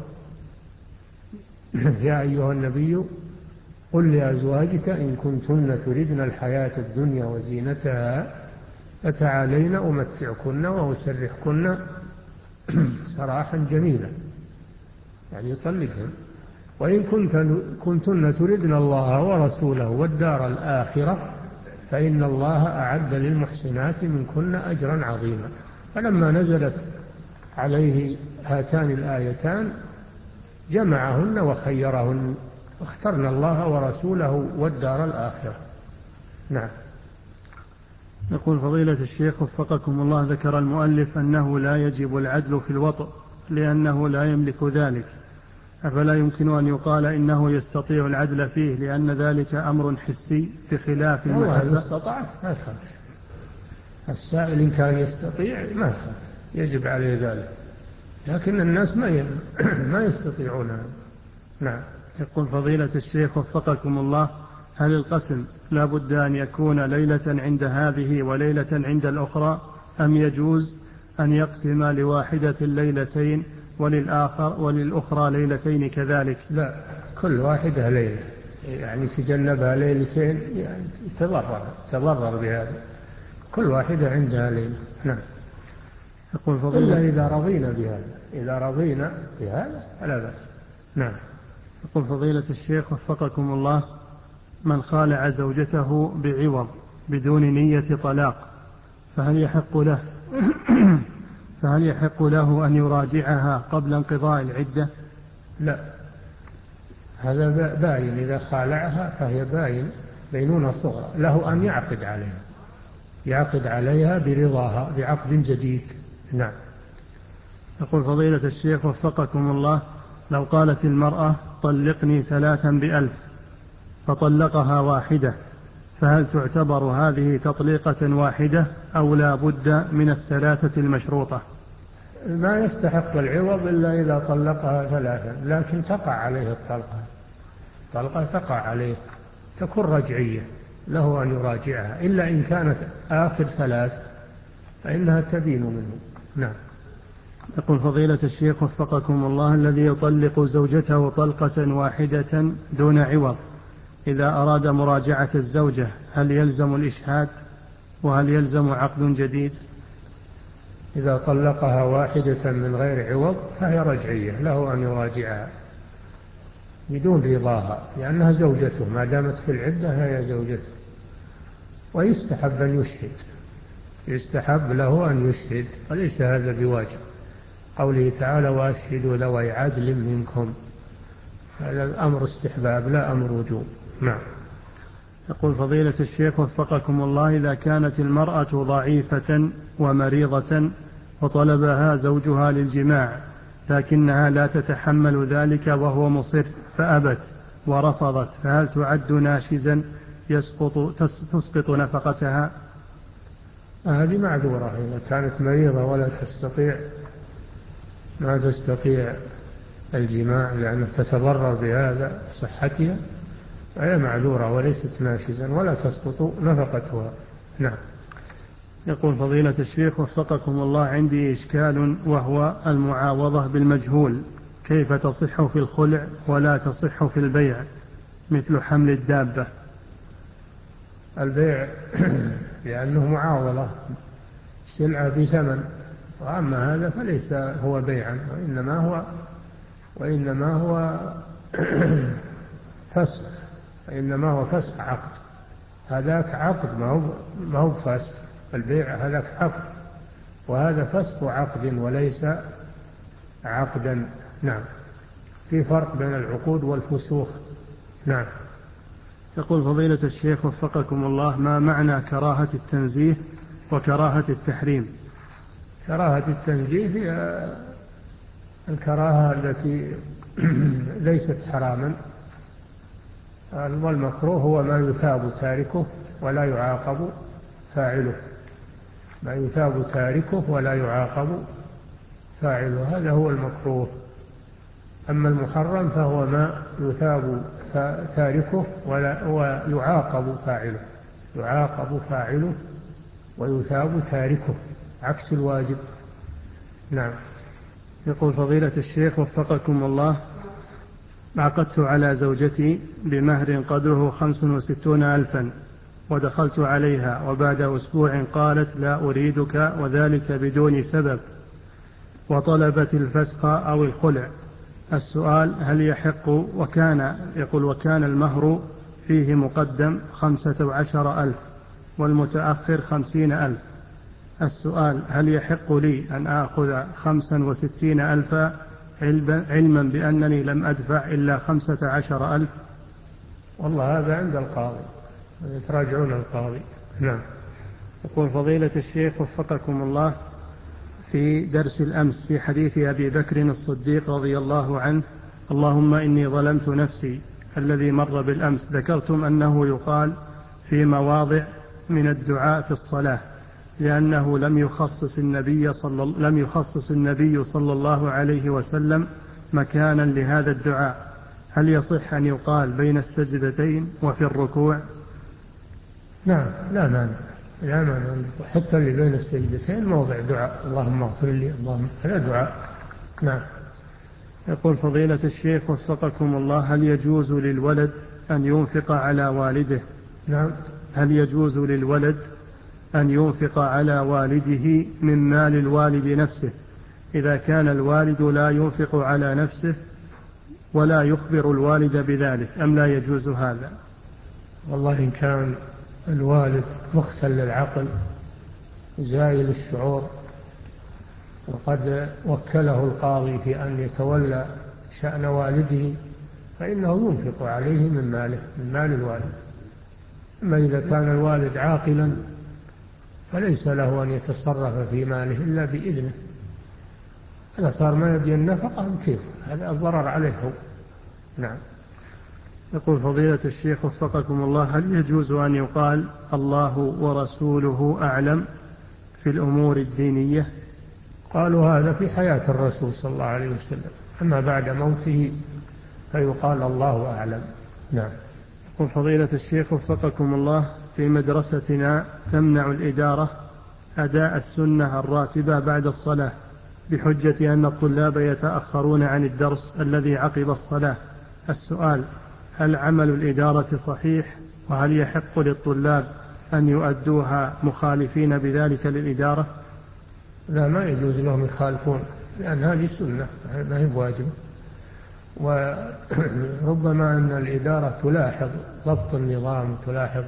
يا أيها النبي قل لأزواجك إن كنتن تردن الحياة الدنيا وزينتها فتعالين أمتعكن وأسرحكن سراحا جميلا، يعني يطلقهن. وإن كنتن تردن الله ورسوله والدار الآخرة فإن الله أعد للمحسنات منكن أجرا عظيما. فلما نزلت عليه هاتان الآيتان جمعهن وخيرهن، اخترنا الله ورسوله والدار الآخرة. نعم. يقول فضيلة الشيخ وفقكم الله: ذكر المؤلف أنه لا يجب العدل في الوطء لأنه لا يملك ذلك، أفلا يمكن أن يقال إنه يستطيع العدل فيه لأن ذلك أمر حسي بخلاف المحبة؟ والله استطعت ما خالف، السائل إن كان يستطيع ما خالف، يجب عليه ذلك، لكن الناس ما ما يستطيعون. نعم. يقول فضيلة الشيخ وفقكم الله: هل القسم لا بد أن يكون ليلة عند هذه وليلة عند الأخرى، أم يجوز أن يقسم لواحدة الليلتين وللآخر وللأخرى ليلتين كذلك؟ لا، كل واحدة ليلة، يعني تجنبها ليلتين يعني تضرر تضرر بهذا، كل واحدة عندها ليلة. نعم. يقول فضيلة إلا إذا رضينا بهذا، إذا رضينا بهذا فلا بأس. نعم. يقول فضيلة الشيخ وفقكم الله: من خالع زوجته بعوض بدون نية طلاق فهل يحق له فهل يحق له أن يراجعها قبل انقضاء العدة؟ لا، هذا باين، إذا خالعها فهي باين بينونة صغرى، له أن يعقد عليها، يعقد عليها برضاها بعقد جديد. نعم. يقول فضيلة الشيخ وفقكم الله: لو قالت المرأة طلقني ثلاثا بألف فطلقها واحدة، فهل تعتبر هذه تطليقة واحدة أو لا بد من الثلاثة المشروطة؟ ما يستحق العوض إلا إذا طلقها ثلاثا، لكن تقع عليه الطلقة، طلقة تقع عليه تكون رجعية، له أن يراجعها، إلا إن كانت آخر ثلاث فإنها تبين منه. نعم. يقول فضيلة الشيخ وفقكم الله: الذي يطلق زوجته طلقة واحدة دون عوض إذا أراد مراجعة الزوجة هل يلزم الإشهاد وهل يلزم عقد جديد؟ إذا طلقها واحدة من غير عوض فهي رجعية، له أن يراجعها بدون رضاها، لأنها زوجته، ما دامت في العدة هي زوجته. ويستحب أن يشهد، يستحب له أن يشهد، وليس هذا بواجب، قوله تعالى: وأشهدوا ذوي عدل منكم، هذا الأمر استحباب لا أمر وجوب. نعم. يقول فضيلة الشيخ وفقكم الله: إذا كانت المرأة ضعيفة ومريضة وطلبها زوجها للجماع لكنها لا تتحمل ذلك وهو مصر فأبت ورفضت، فهل تعد ناشزا يسقط تسقط نفقتها؟ هذه معذورة، إذا كانت مريضة ولا تستطيع ما تستطيع الجماع لأنها تتضرر بهذا صحتها، فهي معذورة وليست ناشزا ولا تسقط نفقتها. نعم. يقول فضيلة الشيخ وفقكم الله: عندي إشكال وهو المعاوضة بالمجهول، كيف تصح في الخلع ولا تصح في البيع مثل حمل الدابة؟ البيع لأنه معاوضة سلعة بثمن، وأما هذا فليس هو بيعا، وإنما هو وإنما هو فسخ، وإنما هو فسخ عقد، هذاك عقد ما هو ما هو فسخ، البيع هذاك عقد، وهذا فسخ عقد وليس عقدا. نعم. في فرق بين العقود والفسوخ. نعم. يقول فضيلة الشيخ وفقكم الله: ما معنى كراهة التنزيه وكراهة التحريم؟ كراهة التنزيه هي الكراهة التي ليست حراما، والمكروه هو ما يثاب تاركه ولا يعاقب فاعله، ما يثاب تاركه ولا يعاقب فاعله، هذا هو المكروه. أما المحرم فهو ما يثاب تاركه ولا ويعاقب فاعله، يعاقب فاعله ويثاب تاركه، عكس الواجب. نعم. يقول فضيلة الشيخ وفقكم الله: عقدت على زوجتي بمهر قدره خمس وستون ألفا ودخلت عليها، وبعد أسبوع قالت لا أريدك وذلك بدون سبب، وطلبت الفسخ أو الخلع. السؤال: هل يحق؟ وكان يقول وكان المهر فيه مقدم خمسة وعشر ألف والمتأخر خمسين ألف. السؤال: هل يحق لي أن آخذ خمسا وستين ألفا علما بأنني لم أدفع إلا خمسة عشر ألف؟ والله هذا عند القاضي، يتراجعون القاضي. نعم. يقول فضيلة الشيخ وفقكم الله: في درس الأمس في حديث أبي بكر الصديق رضي الله عنه اللهم إني ظلمت نفسي الذي مر بالأمس، ذكرتم أنه يقال في مواضع من الدعاء في الصلاة لأنه لم يخصص النبي صلى لم يخصص النبي صلى الله عليه وسلم مكانا لهذا الدعاء، هل يصح أن يقال بين السجدتين وفي الركوع؟ نعم، لا مانع، لا مانع، حتى اللي بين السجدتين موضع دعاء، اللهم اغفر لي، اللهم، هذا دعاء. نعم. يقول فضيلة الشيخ وفقكم الله: هل يجوز للولد أن ينفق على والده؟ نعم. هل يجوز للولد أن ينفق على والده من مال الوالد نفسه إذا كان الوالد لا ينفق على نفسه ولا يخبر الوالد بذلك، أم لا يجوز هذا؟ والله إن كان الوالد مختل للعقل زائل الشعور وقد وكله القاضي في أن يتولى شأن والده فإنه ينفق عليه من ماله من مال الوالد. أما إذا كان الوالد عاقلا فليس له أن يتصرف في ماله إلا بإذنه. إذا صار ما يبي النفقة كيف؟ هذا الضرر عليه هو. نعم. يقول فضيلة الشيخ وفقكم الله: هل يجوز أن يقال الله ورسوله أعلم في الأمور الدينية؟ قالوا هذا في حياة الرسول صلى الله عليه وسلم، أما بعد موته فيقال الله أعلم. نعم. يقول فضيلة الشيخ وفقكم الله: في مدرستنا تمنع الإدارة أداء السنة الراتبة بعد الصلاة بحجة أن الطلاب يتأخرون عن الدرس الذي عقب الصلاة. السؤال: هل عمل الإدارة صحيح؟ وهل يحق للطلاب أن يؤدوها مخالفين بذلك للإدارة؟ لا، ما يجوز لهم يخالفون، لأن هذه سنة ما هي واجب. وربما أن الإدارة تلاحظ ضبط النظام وتلاحظ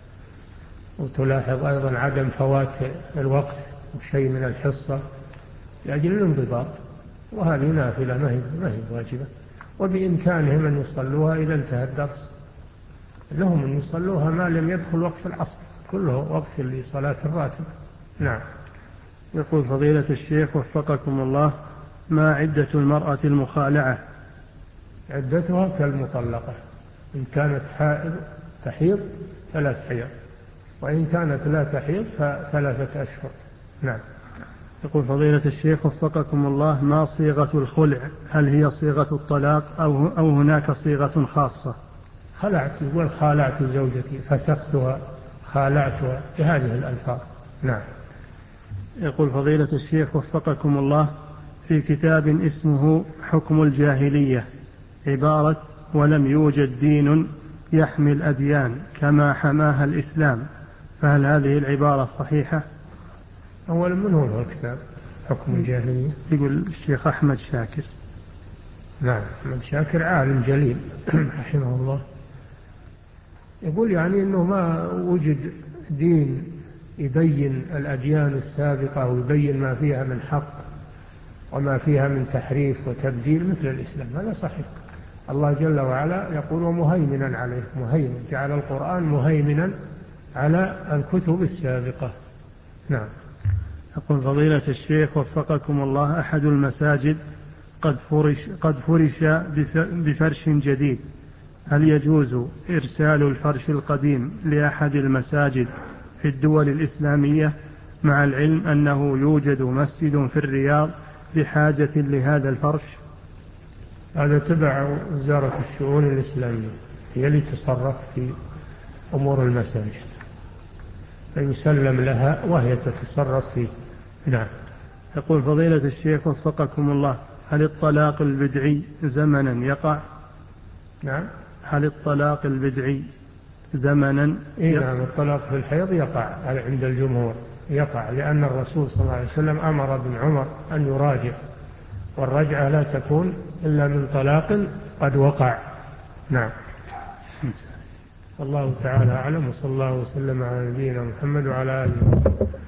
وتلاحظ أيضا عدم فوات الوقت وشيء من الحصة لأجل الانضباط، وهذه نافلة ما هي ما هي واجبة، وبإمكانهم أن يصلوها إذا انتهى الدرس، لهم أن يصلوها ما لم يدخل وقت العصر، كله وقت لصلاة الراتب. نعم. يقول فضيلة الشيخ وفقكم الله: ما عدة المرأة المخالعة؟ عدتها كالمطلقة، إن كانت حائض تحيض ثلاث حيض، وإن كانت لا تحيض فثلاثة أشهر. نعم. يقول فضيلة الشيخ وفقكم الله: ما صيغة الخلع؟ هل هي صيغة الطلاق أو, أو هناك صيغة خاصة؟ خلعت، يقول خالعت زوجتي، فسختها، خالعتها، بهذه الألفاظ. نعم. يقول فضيلة الشيخ وفقكم الله: في كتاب اسمه حكم الجاهلية عبارة ولم يوجد دين يحمي الأديان كما حماها الإسلام، فهل هذه العبارة صحيحة؟ أولا من هو الكتاب حكم الجاهلية؟ يقول الشيخ أحمد شاكر. نعم، أحمد شاكر عالم جليل رحمه الله. يقول يعني أنه ما وجد دين يبين الأديان السابقة ويبين ما فيها من حق وما فيها من تحريف وتبديل مثل الإسلام، هذا صحيح. الله جل وعلا يقول ومهيمنا عليه، مهيمن، جعل القرآن مهيمنا على الكتب السابقة. نعم. يقول فضيلة الشيخ وفقكم الله: أحد المساجد قد فرش, قد فرش بفرش جديد، هل يجوز إرسال الفرش القديم لأحد المساجد في الدول الإسلامية، مع العلم أنه يوجد مسجد في الرياض بحاجة لهذا الفرش؟ هذا تبع وزارة الشؤون الإسلامية، هي اللي تصرف في أمور المساجد، فيسلم لها وهي تتصرف فيه. نعم. يقول فضيلة الشيخ وفقكم الله: هل الطلاق البدعي زمنا يقع؟ نعم. هل الطلاق البدعي زمنا إيه نعم، الطلاق في الحيض يقع عند الجمهور، يقع، لأن الرسول صلى الله عليه وسلم أمر ابن عمر أن يراجع، والرجعة لا تكون إلا من طلاق قد وقع. نعم. الله تعالى أعلم، وصلى الله وسلم على نبينا محمد وعلى آله وسلم.